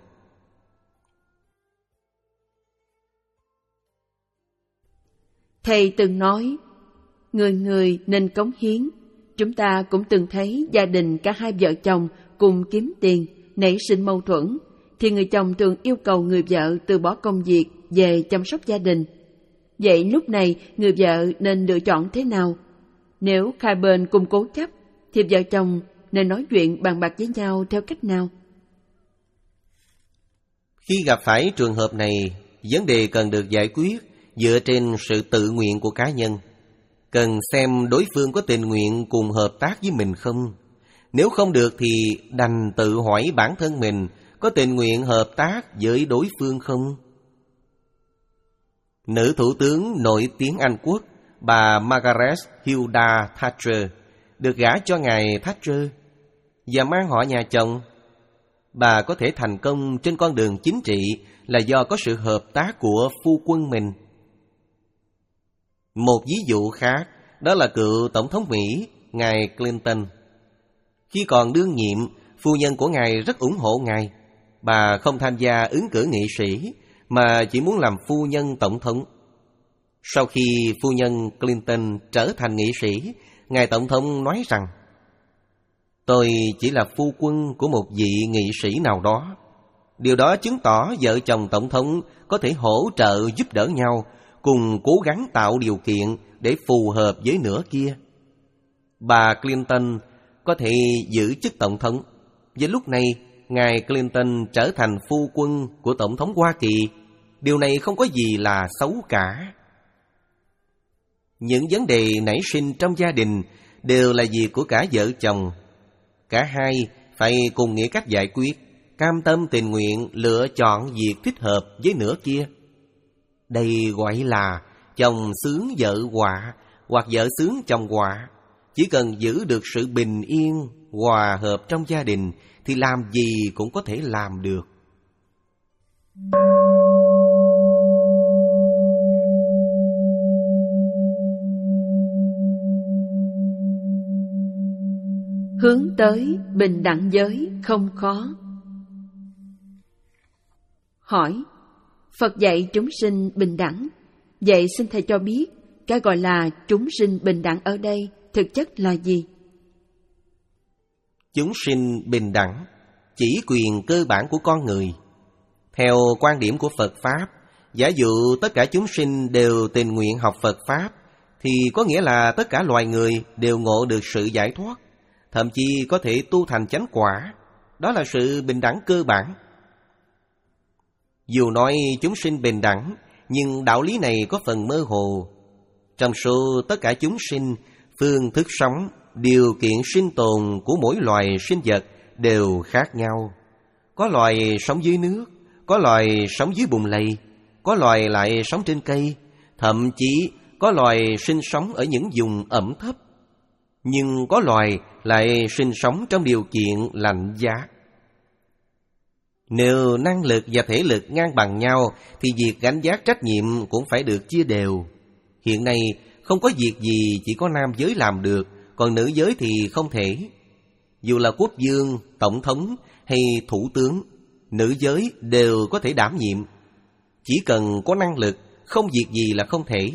Thầy từng nói, người người nên cống hiến. Chúng ta cũng từng thấy gia đình cả hai vợ chồng cùng kiếm tiền, nảy sinh mâu thuẫn, thì người chồng thường yêu cầu người vợ từ bỏ công việc về chăm sóc gia đình. Vậy lúc này người vợ nên lựa chọn thế nào? Nếu hai bên cùng cố chấp, thì vợ chồng nên nói chuyện bàn bạc với nhau theo cách nào? Khi gặp phải trường hợp này, vấn đề cần được giải quyết dựa trên sự tự nguyện của cá nhân. Cần xem đối phương có tình nguyện cùng hợp tác với mình không. Nếu không được thì đành tự hỏi bản thân mình có tình nguyện hợp tác với đối phương không. Nữ thủ tướng nổi tiếng Anh Quốc, bà Margaret Hilda Thatcher, được gả cho ngài Thatcher và mang họ nhà chồng. Bà có thể thành công trên con đường chính trị là do có sự hợp tác của phu quân mình. Một ví dụ khác đó là cựu tổng thống Mỹ, ngài Clinton. Khi còn đương nhiệm, phu nhân của ngài rất ủng hộ ngài. Bà không tham gia ứng cử nghị sĩ mà chỉ muốn làm phu nhân tổng thống. Sau khi phu nhân Clinton trở thành nghị sĩ, ngài tổng thống nói rằng: tôi chỉ là phu quân của một vị nghị sĩ nào đó. Điều đó chứng tỏ vợ chồng tổng thống có thể hỗ trợ giúp đỡ nhau, cùng cố gắng tạo điều kiện để phù hợp với nửa kia. Bà Clinton có thể giữ chức tổng thống, và lúc này ngài Clinton trở thành phu quân của tổng thống Hoa Kỳ. Điều này không có gì là xấu cả. Những vấn đề nảy sinh trong gia đình đều là việc của cả vợ chồng. Cả hai phải cùng nghĩ cách giải quyết, cam tâm tình nguyện lựa chọn việc thích hợp với nửa kia. Đây gọi là chồng xướng vợ họa, hoặc vợ xướng chồng họa. Chỉ cần giữ được sự bình yên, hòa hợp trong gia đình thì làm gì cũng có thể làm được. Hướng tới bình đẳng giới không khó. Hỏi: Phật dạy chúng sinh bình đẳng. Vậy xin Thầy cho biết, cái gọi là chúng sinh bình đẳng ở đây thực chất là gì? Chúng sinh bình đẳng chỉ quyền cơ bản của con người. Theo quan điểm của Phật Pháp, giả dụ tất cả chúng sinh đều tình nguyện học Phật Pháp, thì có nghĩa là tất cả loài người đều ngộ được sự giải thoát. thậm chí có thể tu thành chánh quả. Đó là sự bình đẳng cơ bản. Dù nói chúng sinh bình đẳng, nhưng đạo lý này có phần mơ hồ. Trong số tất cả chúng sinh, phương thức sống, điều kiện sinh tồn của mỗi loài sinh vật đều khác nhau. Có loài sống dưới nước, có loài sống dưới bùn lầy, có loài lại sống trên cây, thậm chí có loài sinh sống ở những vùng ẩm thấp. Nhưng có loài lại sinh sống trong điều kiện lạnh giá. Nếu năng lực và thể lực ngang bằng nhau thì việc gánh vác trách nhiệm cũng phải được chia đều. Hiện nay không có việc gì chỉ có nam giới làm được, còn nữ giới thì không thể. Dù là quốc vương, tổng thống hay thủ tướng, nữ giới đều có thể đảm nhiệm. Chỉ cần có năng lực, không việc gì là không thể.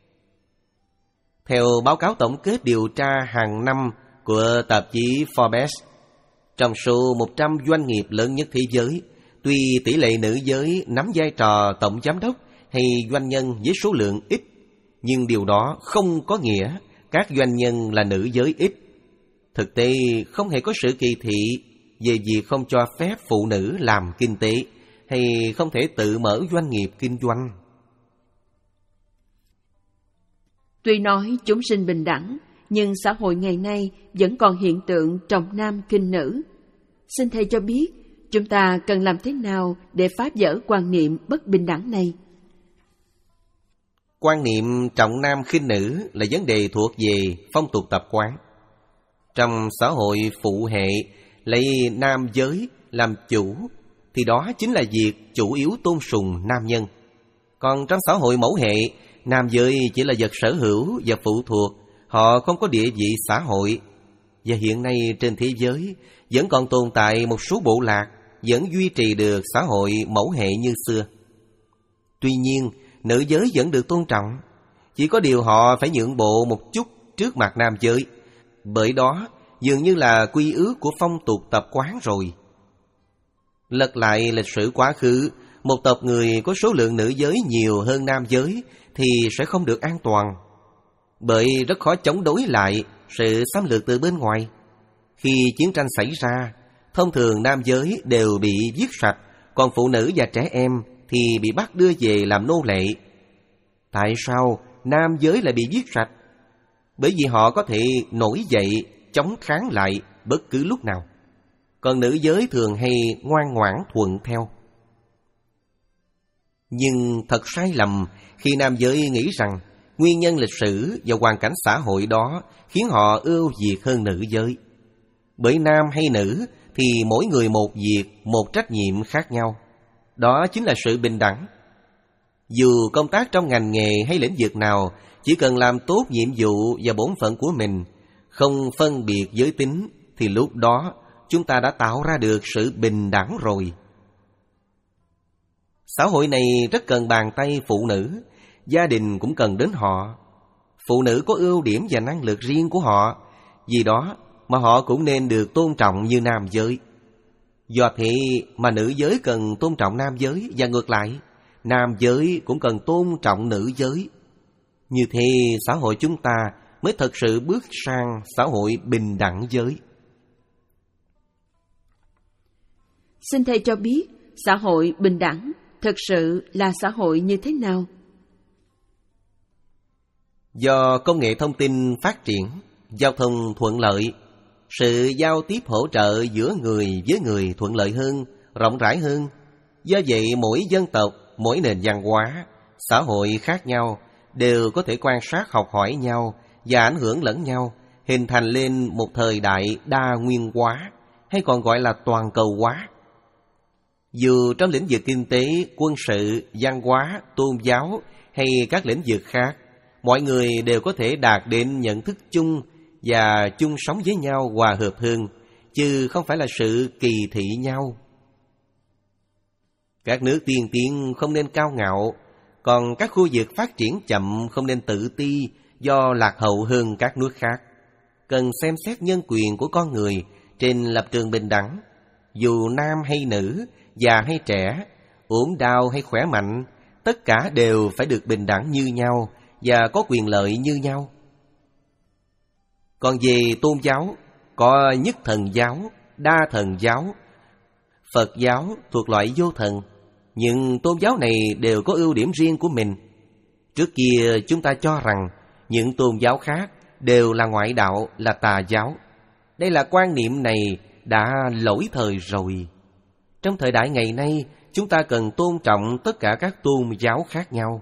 Theo báo cáo tổng kết điều tra hàng năm của tạp chí Forbes, trong số một trăm doanh nghiệp lớn nhất thế giới, tuy tỷ lệ nữ giới nắm vai trò tổng giám đốc hay doanh nhân với số lượng ít, nhưng điều đó không có nghĩa các doanh nhân là nữ giới ít. Thực tế không hề có sự kỳ thị về việc không cho phép phụ nữ làm kinh tế hay không thể tự mở doanh nghiệp kinh doanh. Tuy nói chúng sinh bình đẳng, nhưng xã hội ngày nay vẫn còn hiện tượng trọng nam khinh nữ. Xin Thầy cho biết, chúng ta cần làm thế nào để phá vỡ quan niệm bất bình đẳng này? Quan niệm trọng nam khinh nữ là vấn đề thuộc về phong tục tập quán. Trong xã hội phụ hệ lấy nam giới làm chủ thì đó chính là việc chủ yếu tôn sùng nam nhân. Còn trong xã hội mẫu hệ, nam giới chỉ là vật sở hữu và phụ thuộc, họ không có địa vị xã hội. Và hiện nay trên thế giới vẫn còn tồn tại một số bộ lạc vẫn duy trì được xã hội mẫu hệ như xưa. Tuy nhiên, nữ giới vẫn được tôn trọng, chỉ có điều họ phải nhượng bộ một chút trước mặt nam giới. Bởi đó dường như là quy ước của phong tục tập quán rồi. Lật lại lịch sử quá khứ, một tộc người có số lượng nữ giới nhiều hơn nam giới thì sẽ không được an toàn, bởi rất khó chống đối lại sự xâm lược từ bên ngoài. Khi chiến tranh xảy ra, thông thường nam giới đều bị giết sạch, còn phụ nữ và trẻ em thì bị bắt đưa về làm nô lệ. Tại sao nam giới lại bị giết sạch? Bởi vì họ có thể nổi dậy chống kháng lại bất cứ lúc nào, còn nữ giới thường hay ngoan ngoãn thuận theo. Nhưng thật sai lầm khi nam giới nghĩ rằng nguyên nhân lịch sử và hoàn cảnh xã hội đó khiến họ ưu việt hơn nữ giới. Bởi nam hay nữ thì mỗi người một việc, một trách nhiệm khác nhau. Đó chính là sự bình đẳng. Dù công tác trong ngành nghề hay lĩnh vực nào, chỉ cần làm tốt nhiệm vụ và bổn phận của mình, không phân biệt giới tính, thì lúc đó chúng ta đã tạo ra được sự bình đẳng rồi. Xã hội này rất cần bàn tay phụ nữ, gia đình cũng cần đến họ. Phụ nữ có ưu điểm và năng lực riêng của họ, vì đó mà họ cũng nên được tôn trọng như nam giới. Do thế mà nữ giới cần tôn trọng nam giới, và ngược lại, nam giới cũng cần tôn trọng nữ giới. Như thế xã hội chúng ta mới thật sự bước sang xã hội bình đẳng giới. Xin Thầy cho biết, xã hội bình đẳng thực sự là xã hội như thế nào? Do công nghệ thông tin phát triển, giao thông thuận lợi, sự giao tiếp hỗ trợ giữa người với người thuận lợi hơn, rộng rãi hơn. Do vậy mỗi dân tộc, mỗi nền văn hóa, xã hội khác nhau đều có thể quan sát học hỏi nhau và ảnh hưởng lẫn nhau, hình thành lên một thời đại đa nguyên hóa, hay còn gọi là toàn cầu hóa. Dù trong lĩnh vực kinh tế, quân sự, văn hóa, tôn giáo hay các lĩnh vực khác, mọi người đều có thể đạt đến nhận thức chung và chung sống với nhau hòa hợp hơn, chứ không phải là sự kỳ thị nhau. Các nước tiên tiến không nên cao ngạo, còn các khu vực phát triển chậm không nên tự ti do lạc hậu hơn các nước khác. Cần xem xét nhân quyền của con người trên lập trường bình đẳng. Dù nam hay nữ, già hay trẻ, ốm đau hay khỏe mạnh, tất cả đều phải được bình đẳng như nhau và có quyền lợi như nhau. Còn về tôn giáo, Có nhất thần giáo, đa thần giáo. Phật giáo thuộc loại vô thần, nhưng tôn giáo này đều có ưu điểm riêng của mình. Trước kia chúng ta cho rằng những tôn giáo khác đều là ngoại đạo, là tà giáo. Đây là quan niệm này đã lỗi thời rồi. Trong thời đại ngày nay, chúng ta cần tôn trọng tất cả các tôn giáo khác nhau.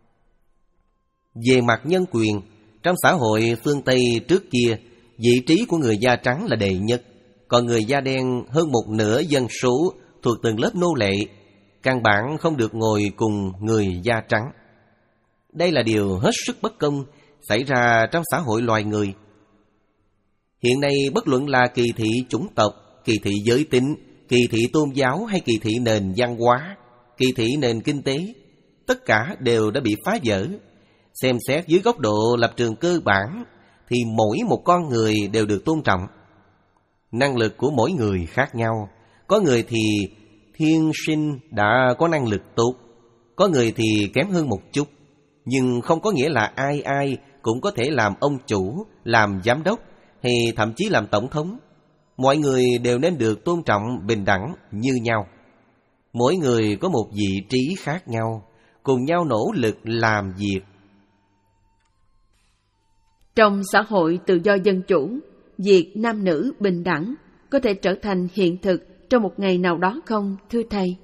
Về mặt nhân quyền, trong xã hội phương Tây trước kia, vị trí của người da trắng là đệ nhất, còn người da đen hơn một nửa dân số thuộc từng lớp nô lệ, căn bản không được ngồi cùng người da trắng. Đây là điều hết sức bất công xảy ra trong xã hội loài người. Hiện nay bất luận là kỳ thị chủng tộc, kỳ thị giới tính, kỳ thị tôn giáo hay kỳ thị nền văn hóa, kỳ thị nền kinh tế, tất cả đều đã bị phá vỡ. Xem xét dưới góc độ lập trường cơ bản thì mỗi một con người đều được tôn trọng. Năng lực của mỗi người khác nhau. Có người thì thiên sinh đã có năng lực tốt, có người thì kém hơn một chút. Nhưng không có nghĩa là ai ai cũng có thể làm ông chủ, làm giám đốc hay thậm chí làm tổng thống. Mọi người đều nên được tôn trọng bình đẳng như nhau. Mỗi người có một vị trí khác nhau, cùng nhau nỗ lực làm việc. Trong xã hội tự do dân chủ, việc nam nữ bình đẳng có thể trở thành hiện thực trong một ngày nào đó không, thưa Thầy?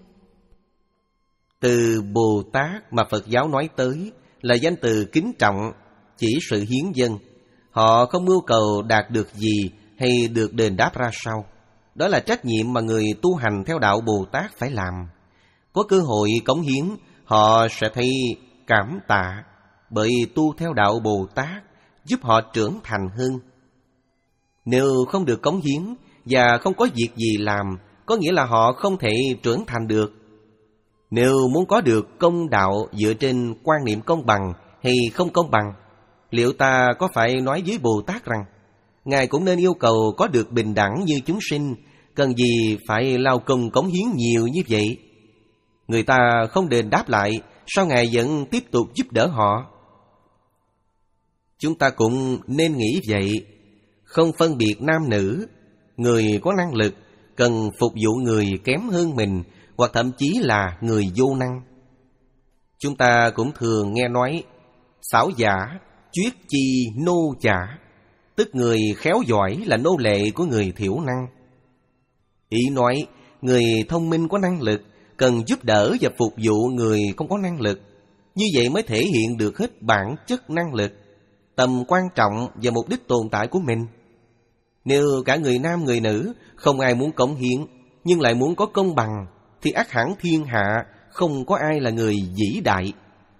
Từ Bồ Tát mà Phật giáo nói tới là danh từ kính trọng, chỉ sự hiến dâng. Họ không mưu cầu đạt được gì hay được đền đáp ra sao. Đó là trách nhiệm mà người tu hành theo đạo Bồ Tát phải làm. Có cơ hội cống hiến, họ sẽ thấy cảm tạ, bởi tu theo đạo Bồ Tát giúp họ trưởng thành hơn. Nếu không được cống hiến và không có việc gì làm, có nghĩa là họ không thể trưởng thành được. Nếu muốn có được công đạo dựa trên quan niệm công bằng hay không công bằng, liệu ta có phải nói với Bồ Tát rằng Ngài cũng nên yêu cầu có được bình đẳng như chúng sinh, cần gì phải lao công cống hiến nhiều như vậy? Người ta không đền đáp lại, sao Ngài vẫn tiếp tục giúp đỡ họ? Chúng ta cũng nên nghĩ vậy, không phân biệt nam nữ. Người có năng lực cần phục vụ người kém hơn mình, hoặc thậm chí là người vô năng. Chúng ta cũng thường nghe nói xảo giả, chuyết chi nô giả, tức người khéo giỏi là nô lệ của người thiểu năng. Ý nói người thông minh có năng lực cần giúp đỡ và phục vụ người không có năng lực. Như vậy mới thể hiện được hết bản chất năng lực, tầm quan trọng và mục đích tồn tại của mình. Nếu cả người nam người nữ không ai muốn cống hiến, nhưng lại muốn có công bằng, thì ắt hẳn thiên hạ không có ai là người vĩ đại.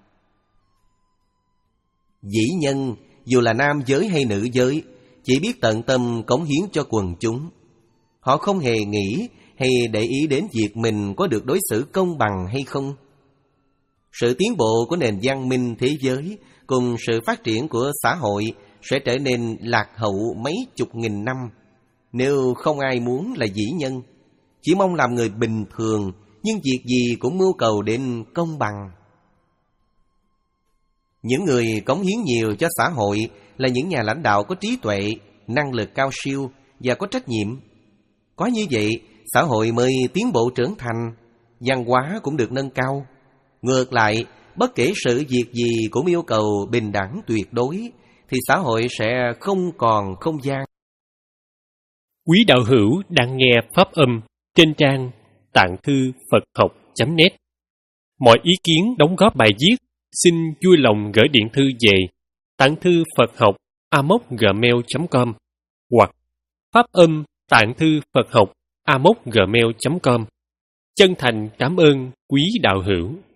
Vĩ nhân, dù là nam giới hay nữ giới, chỉ biết tận tâm cống hiến cho quần chúng. Họ không hề nghĩ hay để ý đến việc mình có được đối xử công bằng hay không. Sự tiến bộ của nền văn minh thế giới cùng sự phát triển của xã hội sẽ trở nên lạc hậu mấy chục nghìn năm nếu không ai muốn là vĩ nhân, chỉ mong làm người bình thường, nhưng việc gì cũng mưu cầu đến công bằng. Những người cống hiến nhiều cho xã hội là những nhà lãnh đạo có trí tuệ, năng lực cao siêu và có trách nhiệm. Có như vậy, xã hội mới tiến bộ trưởng thành, văn hóa cũng được nâng cao. Ngược lại, bất kể sự việc gì cũng yêu cầu bình đẳng tuyệt đối, thì xã hội sẽ không còn không gian. Quý đạo hữu đang nghe pháp âm trên trang tạng thư Phật học chấm net. Mọi ý kiến đóng góp bài viết xin vui lòng gửi điện thư về tạng thư Phật học a mốc gmail chấm com hoặc pháp âm tạng thư Phật học a mốc gmail chấm com. Chân thành cảm ơn quý đạo hữu.